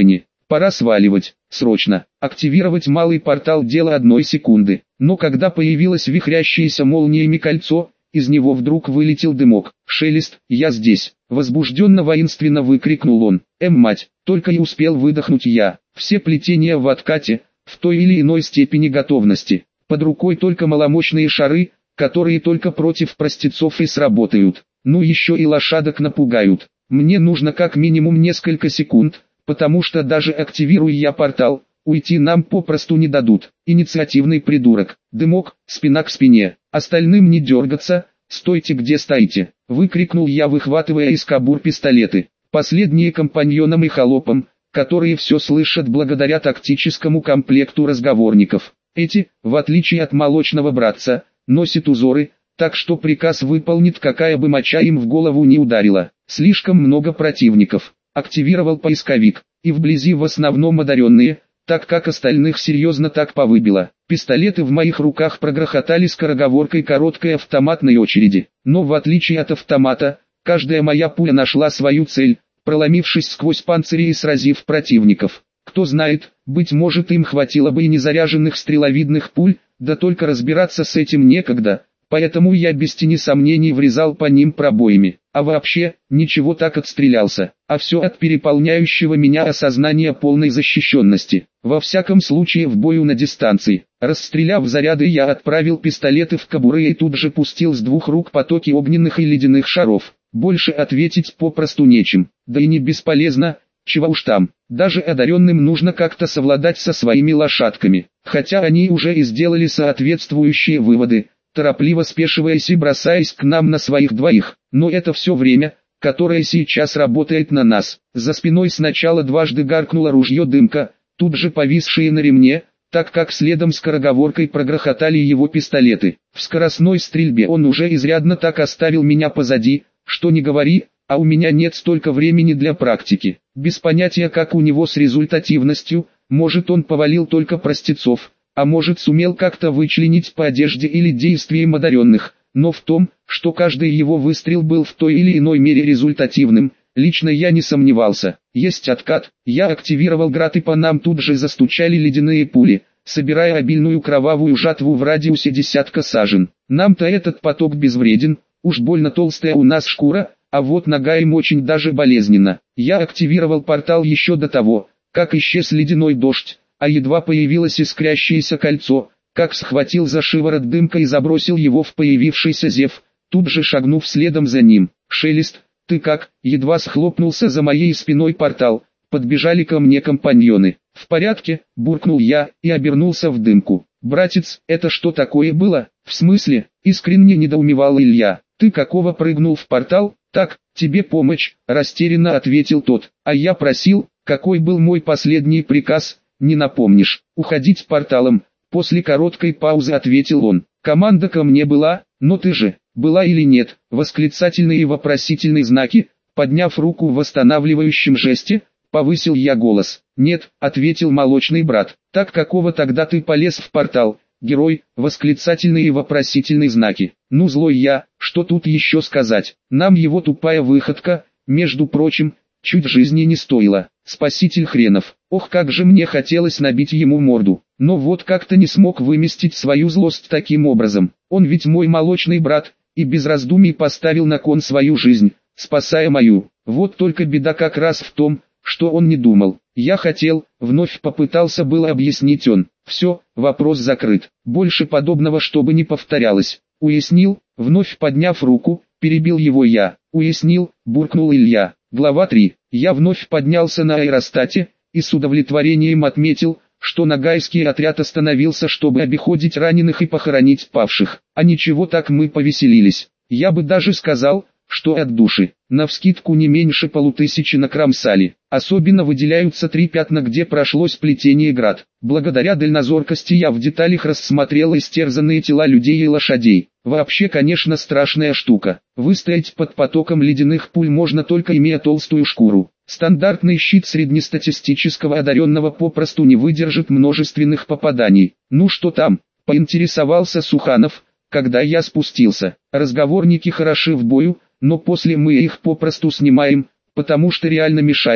Пора сваливать, срочно. Активировать малый портал — дело одной секунды. Но когда появилось вихрящееся молниями кольцо, из него вдруг вылетел дымок. «Шелест, я здесь!» Возбужденно воинственно выкрикнул он. «Эм, мать!» Только и успел выдохнуть я. Все плетения в откате, в той или иной степени готовности. Под рукой только маломощные шары, которые только против простецов и сработают. Ну еще и лошадок напугают. Мне нужно как минимум несколько секунд, потому что даже активируя я портал, уйти нам попросту не дадут. Инициативный придурок. Дымок, спина к спине. Остальным не дергаться, стойте где стоите. Выкрикнул я, выхватывая из кобур пистолеты. Последние компаньонам и холопам, которые все слышат благодаря тактическому комплекту разговорников. Эти, в отличие от молочного братца, носят узоры, так что приказ выполнит, какая бы моча им в голову не ударила. Слишком много противников. Активировал поисковик, и вблизи в основном одаренные, так как остальных серьезно так повыбило. Пистолеты в моих руках прогрохотали скороговоркой короткой автоматной очереди. Но в отличие от автомата, каждая моя пуля нашла свою цель, проломившись сквозь панцири и сразив противников. Кто знает, быть может им хватило бы и незаряженных стреловидных пуль, да только разбираться с этим некогда. Поэтому я без тени сомнений врезал по ним пробоями. А вообще, ничего так отстрелялся. А все от переполняющего меня осознания полной защищенности. Во всяком случае в бою на дистанции. Расстреляв заряды, я отправил пистолеты в кобуры и тут же пустил с двух рук потоки огненных и ледяных шаров. Больше ответить попросту нечем. Да и не бесполезно, чего уж там. Даже одаренным нужно как-то совладать со своими лошадками. Хотя они уже и сделали соответствующие выводы, торопливо спешиваясь и бросаясь к нам на своих двоих. Но это все время, которое сейчас работает на нас. За спиной сначала дважды гаркнуло ружье дымка, тут же повисшие на ремне, так как следом скороговоркой прогрохотали его пистолеты. В скоростной стрельбе он уже изрядно так оставил меня позади, что не говори, а у меня нет столько времени для практики. Без понятия, как у него с результативностью, может он повалил только простецов, а может сумел как-то вычленить по одежде или действиям одаренных, но в том, что каждый его выстрел был в той или иной мере результативным, лично я не сомневался. Есть откат, я активировал град, и по нам тут же застучали ледяные пули, собирая обильную кровавую жатву в радиусе десятка сажен. Нам-то этот поток безвреден, уж больно толстая у нас шкура, а вот нога им очень даже болезненно. Я активировал портал еще до того, как исчез ледяной дождь, а едва появилось искрящееся кольцо, как схватил за шиворот дымка и забросил его в появившийся зев, тут же шагнув следом за ним. «Шелест, ты как?» Едва схлопнулся за моей спиной портал, подбежали ко мне компаньоны. «В порядке», буркнул я и обернулся в дымку. «Братец, это что такое было?» «В смысле?» Искренне недоумевал Илья. «Ты какого прыгнул в портал?» «Так, тебе помощь», растерянно ответил тот. «А я просил, какой был мой последний приказ?» «Не напомнишь?» «Уходить порталом», после короткой паузы ответил он. «Команда ко мне была, но ты же, была или нет?» Восклицательные и вопросительные знаки, подняв руку в восстанавливающем жесте, повысил я голос. «Нет», ответил молочный брат. «Так какого тогда ты полез в портал?» «Герой», восклицательные и вопросительные знаки. «Ну злой я, что тут еще сказать? Нам его тупая выходка, между прочим, чуть жизни не стоила. Спаситель хренов. Ох, как же мне хотелось набить ему морду. Но вот как-то не смог выместить свою злость таким образом. Он ведь мой молочный брат, и без раздумий поставил на кон свою жизнь, спасая мою. Вот только беда как раз в том, что он не думал. Я хотел, вновь попытался было объяснить он. Все, вопрос закрыт. Больше подобного чтобы не повторялось. Уяснил, вновь подняв руку, перебил его я. Уяснил, буркнул Илья. Глава три. Я вновь поднялся на аэростате, и с удовлетворением отметил, что нагайский отряд остановился, чтобы обиходить раненых и похоронить павших. А ничего так мы повеселились. Я бы даже сказал, что от души. Навскидку не меньше полутысячи накромсали. Особенно выделяются три пятна, где прошло сплетение град. Благодаря дальнозоркости я в деталях рассмотрел истерзанные тела людей и лошадей. Вообще, конечно, страшная штука. Выстоять под потоком ледяных пуль можно только имея толстую шкуру. Стандартный щит среднестатистического одаренного попросту не выдержит множественных попаданий. Ну что там, поинтересовался Суханов, когда я спустился. Разговорники хороши в бою, но после мы их попросту снимаем, потому что реально мешает,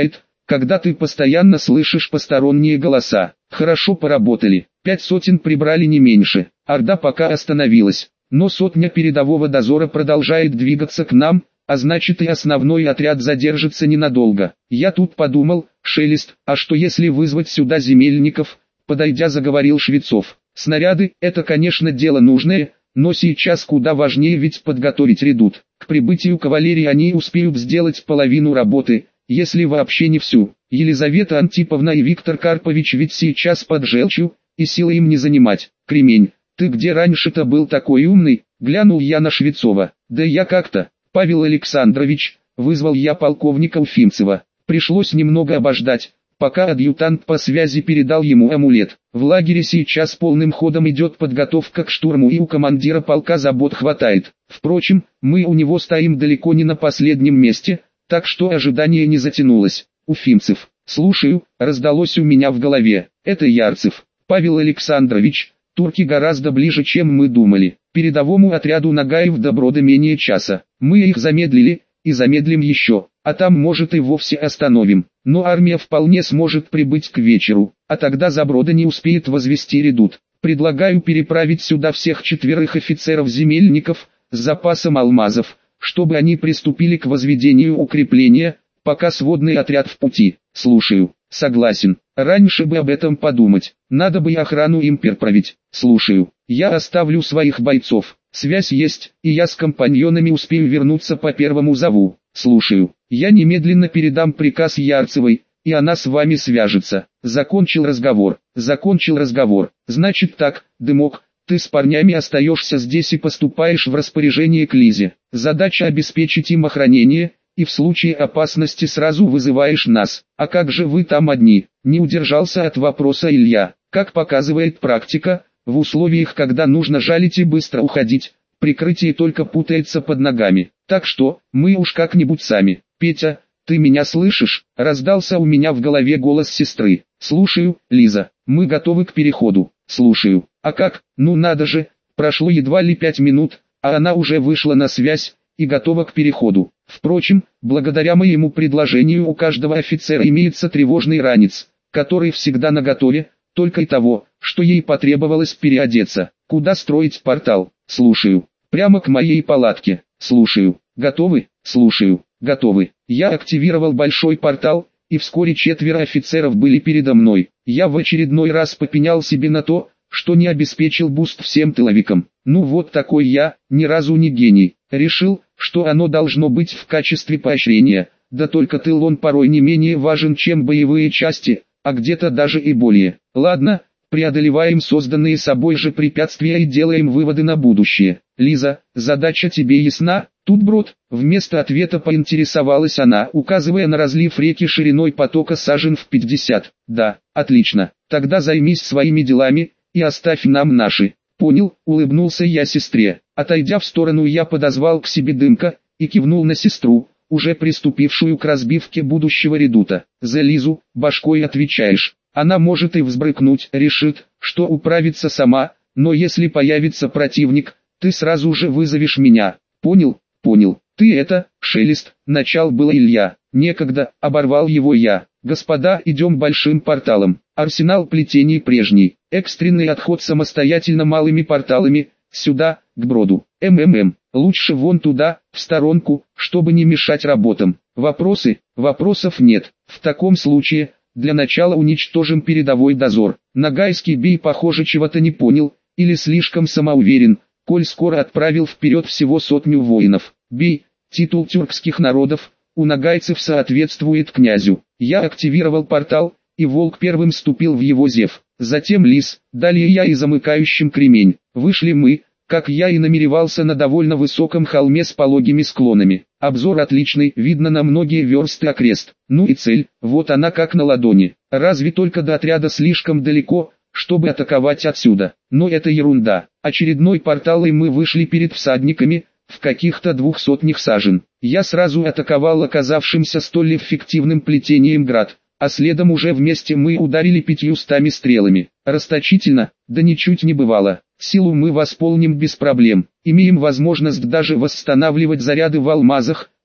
когда ты постоянно слышишь посторонние голоса. Хорошо поработали, пять сотен прибрали не меньше. Орда пока остановилась, но сотня передового дозора продолжает двигаться к нам, а значит и основной отряд задержится ненадолго. Я тут подумал, Шелест, а что если вызвать сюда земельников, подойдя заговорил Швецов. Снаряды, это конечно дело нужное, но сейчас куда важнее ведь подготовить редут. К прибытию кавалерии они успеют сделать половину работы, если вообще не всю. Елизавета Антиповна и Виктор Карпович ведь сейчас под желчью, и силы им не занимать. Кремень, ты где раньше-то был такой умный? Глянул я на Швецова. Да я как-то, Павел Александрович, вызвал я полковника Уфимцева. Пришлось немного обождать, пока адъютант по связи передал ему амулет. В лагере сейчас полным ходом идет подготовка к штурму, и у командира полка забот хватает. Впрочем, мы у него стоим далеко не на последнем месте, так что ожидание не затянулось. Уфимцев, слушаю, раздалось у меня в голове. Это Ярцев, Павел Александрович. Турки гораздо ближе, чем мы думали. Передовому отряду Нагаев до Брода менее часа. Мы их замедлили, и замедлим еще, а там может и вовсе остановим. Но армия вполне сможет прибыть к вечеру, а тогда за Брода не успеет возвести редут. Предлагаю переправить сюда всех четверых офицеров-земельников с запасом алмазов, чтобы они приступили к возведению укрепления, пока сводный отряд в пути. Слушаю. Согласен. Раньше бы об этом подумать. Надо бы и охрану им переправить. Слушаю. Я оставлю своих бойцов. Связь есть, и я с компаньонами успею вернуться по первому зову. Слушаю. Я немедленно передам приказ Ярцевой, и она с вами свяжется. Закончил разговор. Закончил разговор. Значит так, Дымок, ты с парнями остаешься здесь и поступаешь в распоряжение к Лизе. Задача обеспечить им охранение, и в случае опасности сразу вызываешь нас. А как же вы там одни? Не удержался от вопроса Илья. Как показывает практика, в условиях, когда нужно жалить и быстро уходить, прикрытие только путается под ногами. Так что, мы уж как-нибудь сами. Петя, ты меня слышишь? Раздался у меня в голове голос сестры. Слушаю, Лиза, мы готовы к переходу. Слушаю. А как? Ну надо же, прошло едва ли пять минут, а она уже вышла на связь и готова к переходу. Впрочем, благодаря моему предложению у каждого офицера имеется тревожный ранец, который всегда наготове, только и того, что ей потребовалось переодеться. Куда строить портал? Слушаю. Прямо к моей палатке. Слушаю. Готовы? Слушаю. Готовы. Я активировал большой портал, и вскоре четверо офицеров были передо мной. Я в очередной раз попенял себе на то, что не обеспечил буст всем тыловикам. Ну вот такой я, ни разу не гений. Решил, что оно должно быть в качестве поощрения, да только тыл он порой не менее важен, чем боевые части, а где-то даже и более. Ладно, преодолеваем созданные собой же препятствия и делаем выводы на будущее. Лиза, задача тебе ясна? Тут Брод, вместо ответа поинтересовалась она, указывая на разлив реки шириной потока сажен в пятьдесят. Да, отлично, тогда займись своими делами, и оставь нам наши. Понял, улыбнулся я сестре. Отойдя в сторону, я подозвал к себе Дымка, и кивнул на сестру, уже приступившую к разбивке будущего редута. За Лизу, башкой отвечаешь. Она может и взбрыкнуть, решит, что управится сама, но если появится противник, ты сразу же вызовешь меня. Понял? Понял. Ты это, Шелест, начал было Илья. Некогда, оборвал его я. Господа, идем большим порталом. Арсенал плетений прежний. Экстренный отход самостоятельно малыми порталами, сюда, к Броду. МММ. Лучше вон туда, в сторонку, чтобы не мешать работам. Вопросы? Вопросов нет. В таком случае, для начала уничтожим передовой дозор. Нагайский бей, похоже, чего-то не понял, или слишком самоуверен, коль скоро отправил вперед всего сотню воинов. Бей, титул тюркских народов, у нагайцев соответствует князю. Я активировал портал, и волк первым ступил в его зев. Затем лис, далее я и замыкающим кремень. Вышли мы, как я и намеревался, на довольно высоком холме с пологими склонами. Обзор отличный, видно на многие версты окрест. Ну и цель, вот она как на ладони. Разве только до отряда слишком далеко, чтобы атаковать отсюда. Но это ерунда. Очередной портал, и мы вышли перед всадниками, в каких-то двух сотнях сажен. Я сразу атаковал оказавшимся столь эффективным плетением град, а следом уже вместе мы ударили пятьюстами стрелами. Расточительно, да ничуть не бывало. Силу мы восполним без проблем. Имеем возможность даже восстанавливать заряды в алмазах,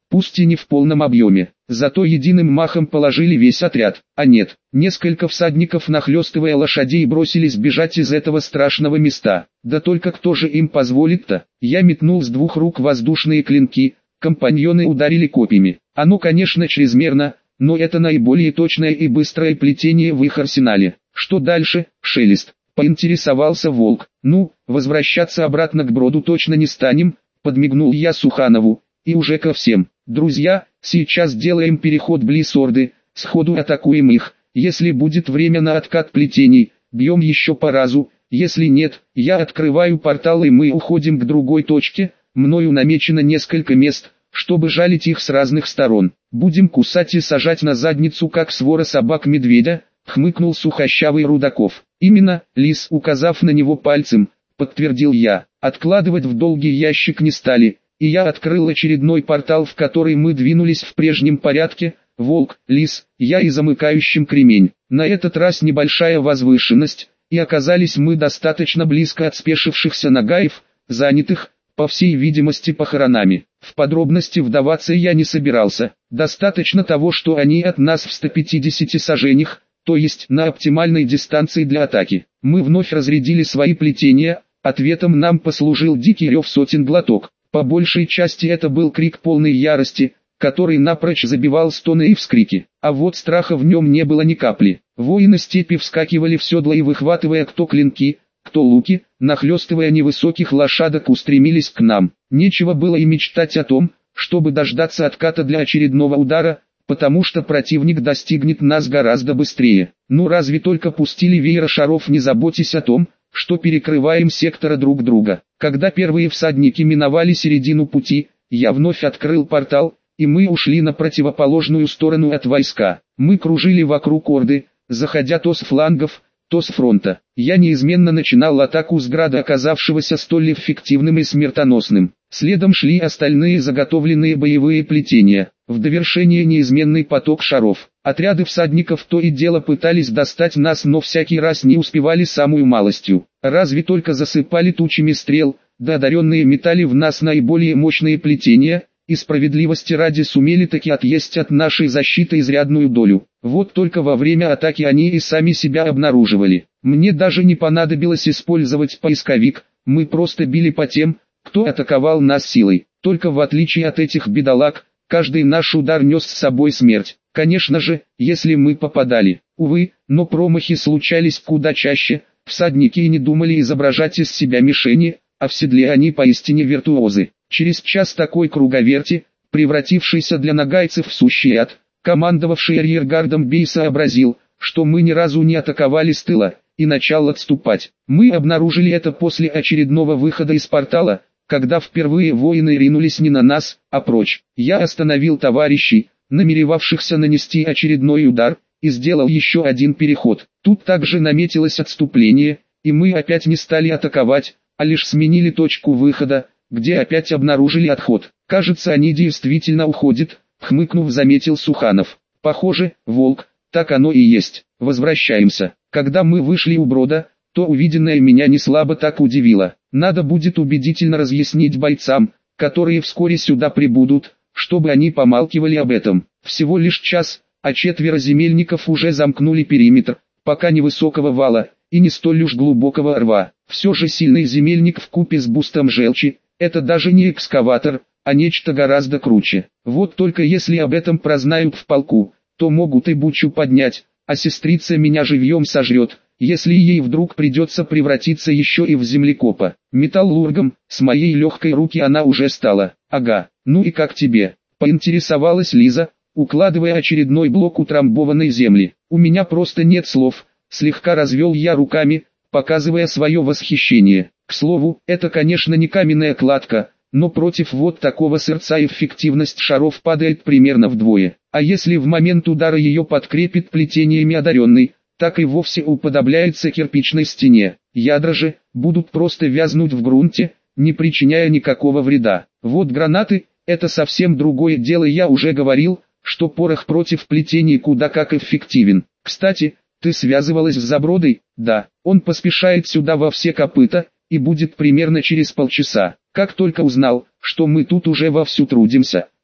пусть и не в полном объеме. Зато единым махом положили весь отряд. А нет, несколько всадников, нахлестывая лошадей, бросились бежать из этого страшного места. Да только кто же им позволит-то? Я метнул с двух рук воздушные клинки, компаньоны ударили копьями. Оно, конечно, чрезмерно, но это наиболее точное и быстрое плетение в их арсенале. Что дальше? Шелест. Поинтересовался волк. Ну, возвращаться обратно к броду точно не станем, подмигнул я Суханову. И уже ко всем. Друзья, сейчас делаем переход близ Орды, сходу атакуем их. Если будет время на откат плетений, бьем еще по разу. Если нет, я открываю портал и мы уходим к другой точке. Мною намечено несколько мест, чтобы жалить их с разных сторон. Будем кусать и сажать на задницу, как свора собак-медведя, хмыкнул сухощавый Рудаков. Именно, лис, указав на него пальцем, подтвердил я. Откладывать в долгий ящик не стали. И я открыл очередной портал, в который мы двинулись в прежнем порядке. Волк, лис, я и замыкающим кремень. На этот раз небольшая возвышенность, и оказались мы достаточно близко от спешившихся нагаев, занятых, по всей видимости, похоронами. В подробности вдаваться я не собирался. Достаточно того, что они от нас в ста пятидесяти саженях, то есть на оптимальной дистанции для атаки. Мы вновь разрядили свои плетения, ответом нам послужил дикий рев сотен глоток. По большей части это был крик полной ярости, который напрочь забивал стоны и вскрики. А вот страха в нем не было ни капли. Воины степи вскакивали в седла и, выхватывая кто клинки, кто луки, нахлестывая невысоких лошадок, устремились к нам. Нечего было и мечтать о том, чтобы дождаться отката для очередного удара, потому что противник достигнет нас гораздо быстрее. Ну разве только пустили веер шаров, не заботясь о том, что перекрываем сектора друг друга. Когда первые всадники миновали середину пути, я вновь открыл портал, и мы ушли на противоположную сторону от войска. Мы кружили вокруг Орды, заходя то с флангов, то с фронта. Я неизменно начинал атаку с града, оказавшегося столь эффективным и смертоносным. Следом шли остальные заготовленные боевые плетения. В довершение неизменный поток шаров. Отряды всадников то и дело пытались достать нас, но всякий раз не успевали самую малостью. Разве только засыпали тучами стрел, да одаренные метали в нас наиболее мощные плетения, и справедливости ради сумели таки отъесть от нашей защиты изрядную долю. Вот только во время атаки они и сами себя обнаруживали. Мне даже не понадобилось использовать поисковик, мы просто били по тем, кто атаковал нас силой. Только в отличие от этих бедолаг, каждый наш удар нес с собой смерть. Конечно же, если мы попадали. Увы, но промахи случались куда чаще, всадники и не думали изображать из себя мишени, а в седле они поистине виртуозы. Через час такой круговерти, превратившийся для нагайцев в сущий ад, командовавший арьергардом Бей сообразил, что мы ни разу не атаковали с тыла, и начал отступать. Мы обнаружили это после очередного выхода из портала, когда впервые воины ринулись не на нас, а прочь. Я остановил товарищей, намеревавшихся нанести очередной удар, и сделал еще один переход. Тут также наметилось отступление, и мы опять не стали атаковать, а лишь сменили точку выхода, где опять обнаружили отход. Кажется, они действительно уходят, хмыкнув, заметил Суханов. Похоже, волк, так оно и есть. Возвращаемся. Когда мы вышли у брода, то увиденное меня не слабо так удивило. Надо будет убедительно разъяснить бойцам, которые вскоре сюда прибудут, чтобы они помалкивали об этом. Всего лишь час, а четверо земельников уже замкнули периметр, пока невысокого вала, и не столь уж глубокого рва. Все же сильный земельник вкупе с бустом желчи, это даже не экскаватор, а нечто гораздо круче. Вот только если об этом прознают в полку, то могут и бучу поднять, а сестрица меня живьем сожрет, если ей вдруг придется превратиться еще и в землекопа. Металлургом, с моей легкой руки она уже стала. Ага, ну и как тебе? Поинтересовалась Лиза, укладывая очередной блок утрамбованной земли. У меня просто нет слов, слегка развел я руками, показывая свое восхищение. К слову, это, конечно, не каменная кладка, но против вот такого сырца эффективность шаров падает примерно вдвое. А если в момент удара ее подкрепит плетениями одаренный, так и вовсе уподобляется кирпичной стене. Ядра же будут просто вязнуть в грунте, не причиняя никакого вреда. Вот гранаты — это совсем другое дело. Я уже говорил, что порох против плетений куда как эффективен. Кстати, ты связывалась с Забродой? Да, он поспешает сюда во все копыта, и будет примерно через полчаса. Как только узнал, что мы тут уже вовсю трудимся,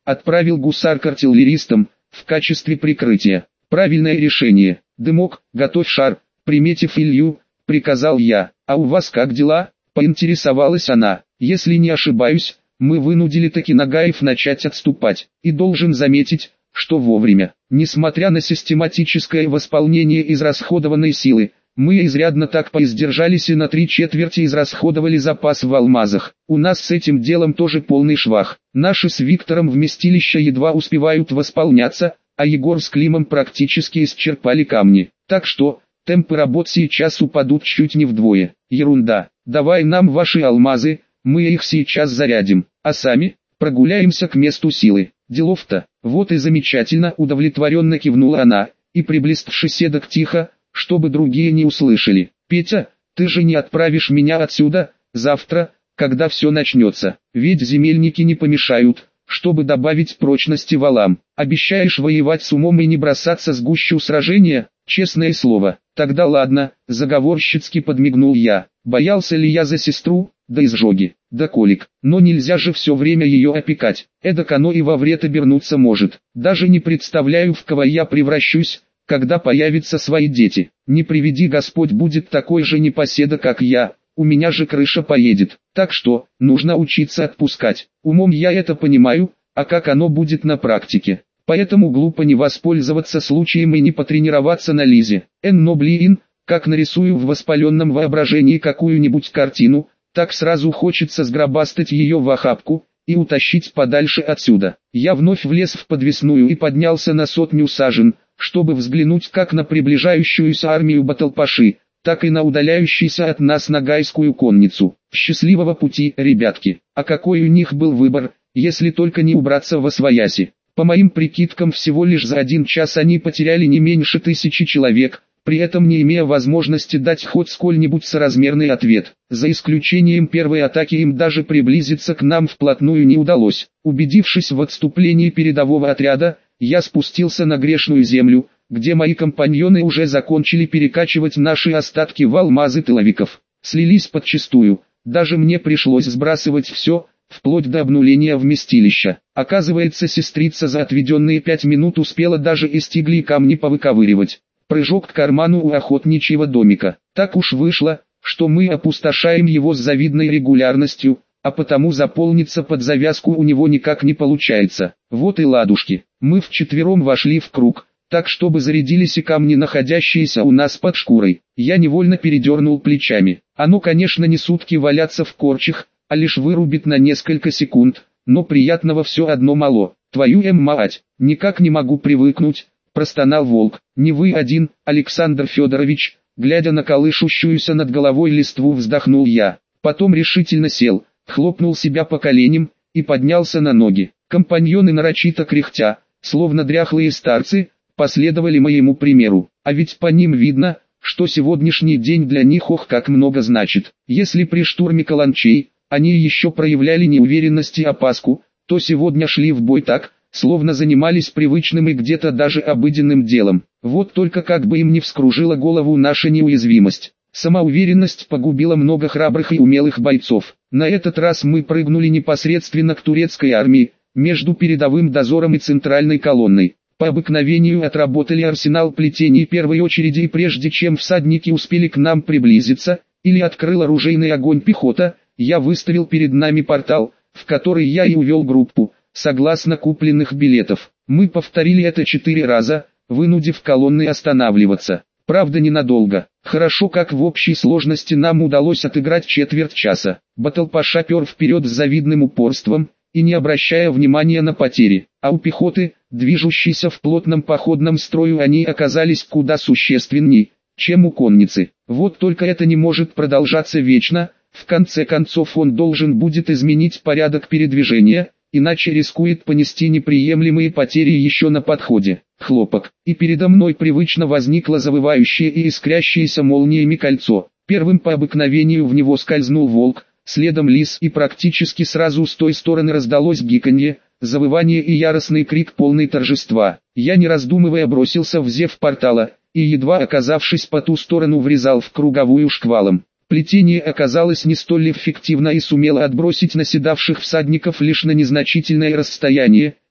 отправил гусар к артиллеристам, в качестве прикрытия. Правильное решение. Дымок, готовь шар, приметив Илью, приказал я. А у вас как дела? Поинтересовалась она. Если не ошибаюсь, мы вынудили таки Нагаев начать отступать. И должен заметить, что вовремя. Несмотря на систематическое восполнение израсходованной силы, мы изрядно так поиздержались и на три четверти израсходовали запас в алмазах. У нас с этим делом тоже полный швах. Наши с Виктором вместилища едва успевают восполняться, а Егор с Климом практически исчерпали камни. Так что, темпы работ сейчас упадут чуть не вдвое. Ерунда. Давай нам ваши алмазы, мы их сейчас зарядим, а сами прогуляемся к месту силы. Делов-то. Вот и замечательно, удовлетворенно кивнула она, и приблизившись эдак тихо, чтобы другие не услышали. Петя, ты же не отправишь меня отсюда, завтра, когда все начнется, ведь земельники не помешают, чтобы добавить прочности валам. Обещаешь воевать с умом и не бросаться с гущу сражения, честное слово. Тогда ладно, заговорщицки подмигнул я. Боялся ли я за сестру, да изжоги, да колик, но нельзя же все время ее опекать, эдак оно и во вред обернуться может. Даже не представляю, в кого я превращусь, когда появятся свои дети. Не приведи Господь, будет такой же непоседа, как я, у меня же крыша поедет. Так что, нужно учиться отпускать. Умом я это понимаю, а как оно будет на практике? Поэтому глупо не воспользоваться случаем и не потренироваться на Лизе. Эн, но блин, как нарисую в воспаленном воображении какую-нибудь картину, так сразу хочется сгробастать ее в охапку и утащить подальше отсюда. Я вновь влез в подвесную и поднялся на сотню сажен, чтобы взглянуть как на приближающуюся армию Баталпаши, так и на удаляющуюся от нас нагайскую конницу. Счастливого пути, ребятки. А какой у них был выбор, если только не убраться восвояси? По моим прикидкам, всего лишь за один час они потеряли не меньше тысячи человек, при этом не имея возможности дать хоть сколь-нибудь соразмерный ответ. За исключением первой атаки им даже приблизиться к нам вплотную не удалось. Убедившись в отступлении передового отряда, я спустился на грешную землю, где мои компаньоны уже закончили перекачивать наши остатки в алмазы тыловиков. Слились подчистую, даже мне пришлось сбрасывать все, вплоть до обнуления вместилища. Оказывается, сестрица за отведенные пять минут успела даже из тигли камни повыковыривать. Прыжок к карману у охотничьего домика. Так уж вышло, что мы опустошаем его с завидной регулярностью, а потому заполниться под завязку у него никак не получается. Вот и ладушки. Мы вчетвером вошли в круг, так чтобы зарядились и камни, находящиеся у нас под шкурой. Я невольно передернул плечами. Оно, конечно, не сутки валяться в корчах, а лишь вырубит на несколько секунд, но приятного все одно мало. Твою эм мать, никак не могу привыкнуть, простонал волк. Не вы один, Александр Федорович, глядя на колышущуюся над головой листву, вздохнул я. Потом решительно сел, хлопнул себя по коленям и поднялся на ноги. Компаньоны, нарочито кряхтя, словно дряхлые старцы, последовали моему примеру. А ведь по ним видно, что сегодняшний день для них ох как много значит. Если при штурме Каланчей они еще проявляли неуверенность и опаску, то сегодня шли в бой так, словно занимались привычным и где-то даже обыденным делом. Вот только как бы им не вскружила голову наша неуязвимость. Самоуверенность погубила много храбрых и умелых бойцов. На этот раз мы прыгнули непосредственно к турецкой армии, между передовым дозором и центральной колонной. По обыкновению отработали арсенал плетений первой очереди, и прежде чем всадники успели к нам приблизиться, или открыл оружейный огонь пехота, я выставил перед нами портал, в который я и увел группу, согласно купленных билетов. Мы повторили это четыре раза, вынудив колонны останавливаться. Правда, ненадолго. Хорошо, как в общей сложности нам удалось отыграть четверть часа. Баталпаша пер вперед с завидным упорством, и не обращая внимания на потери. А у пехоты, движущейся в плотном походном строю, они оказались куда существенней, чем у конницы. Вот только это не может продолжаться вечно, в конце концов он должен будет изменить порядок передвижения, иначе рискует понести неприемлемые потери еще на подходе. Хлопок, и передо мной привычно возникло завывающее и искрящееся молниями кольцо. Первым по обыкновению в него скользнул волк, следом лис, и практически сразу с той стороны раздалось гиканье, завывание и яростный крик, полный торжества. Я, не раздумывая, бросился в зев портала, и едва оказавшись по ту сторону, врезал в круговую шквалом. Плетение оказалось не столь эффективно и сумело отбросить наседавших всадников лишь на незначительное расстояние,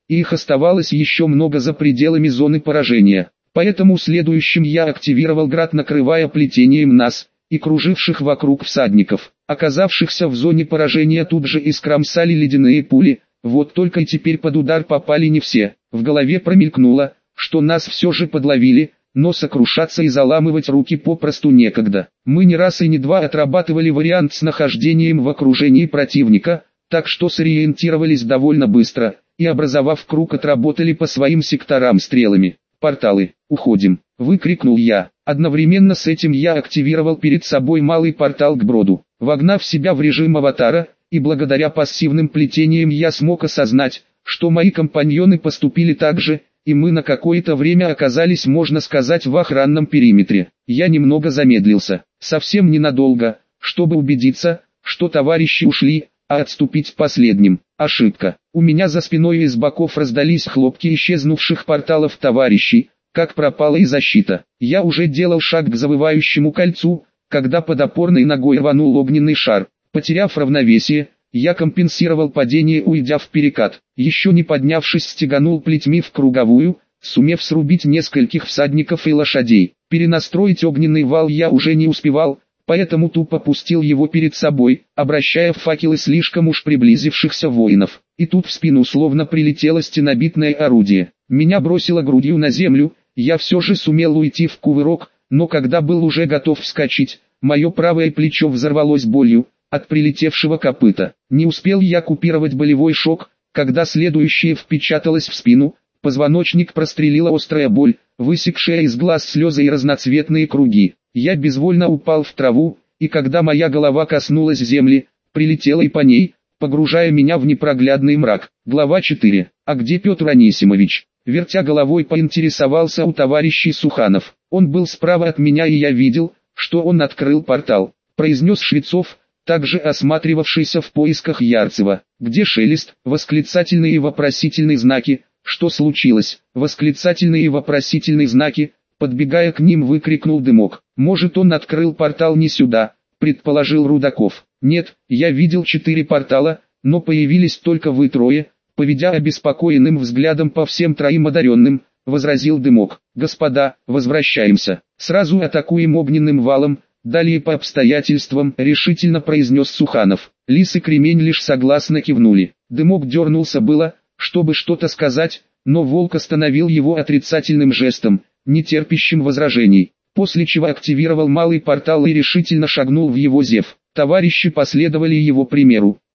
и их оставалось еще много за пределами зоны поражения. Поэтому следующим я активировал град, накрывая плетением нас и круживших вокруг всадников. Оказавшихся в зоне поражения тут же искромсали ледяные пули, вот только и теперь под удар попали не все. В голове промелькнуло, что нас все же подловили, но сокрушаться и заламывать руки попросту некогда. Мы не раз и не два отрабатывали вариант с нахождением в окружении противника, так что сориентировались довольно быстро, и образовав круг отработали по своим секторам стрелами. «Порталы, уходим!» — выкрикнул я. Одновременно с этим я активировал перед собой малый портал к броду. Вогнав себя в режим аватара, и благодаря пассивным плетениям я смог осознать, что мои компаньоны поступили так же, и мы на какое-то время оказались, можно сказать, в охранном периметре. Я немного замедлился, совсем ненадолго, чтобы убедиться, что товарищи ушли, а отступить последним. Ошибка. У меня за спиной и с боков раздались хлопки исчезнувших порталов товарищей, как пропала и защита. Я уже делал шаг к завывающему кольцу, когда под опорной ногой рванул огненный шар. Потеряв равновесие, я компенсировал падение, уйдя в перекат. Еще не поднявшись, стеганул плетьми в круговую, сумев срубить нескольких всадников и лошадей. Перенастроить огненный вал я уже не успевал, поэтому тупо пустил его перед собой, обращая в факелы слишком уж приблизившихся воинов. И тут в спину словно прилетело стенобитное орудие. Меня бросило грудью на землю, я все же сумел уйти в кувырок, но когда был уже готов вскочить, мое правое плечо взорвалось болью от прилетевшего копыта. Не успел я купировать болевой шок, когда следующее впечаталось в спину, позвоночник прострелила острая боль, высекшая из глаз слезы и разноцветные круги. Я безвольно упал в траву, и когда моя голова коснулась земли, прилетела и по ней, погружая меня в непроглядный мрак. Глава четыре. А где Петр Анисимович? Вертя головой, поинтересовался у товарищей Суханов. Он был справа от меня, и я видел, что он открыл портал. Произнес Швецов, также осматривавшийся в поисках Ярцева. Где Шелест? Восклицательные и вопросительные знаки. Что случилось? Восклицательные и вопросительные знаки. Подбегая к ним, выкрикнул Дымок. Может, он открыл портал не сюда, предположил Рудаков. Нет, я видел четыре портала, но появились только вы трое. Поведя обеспокоенным взглядом по всем троим одаренным, возразил Дымок. Господа, возвращаемся. Сразу атакуем огненным валом. Далее по обстоятельствам, решительно произнес Суханов. Лис и Кремень лишь согласно кивнули. Дымок дернулся было, чтобы что-то сказать, но Волк остановил его отрицательным жестом, не терпящим возражений, после чего активировал малый портал и решительно шагнул в его зев. Товарищи последовали его примеру.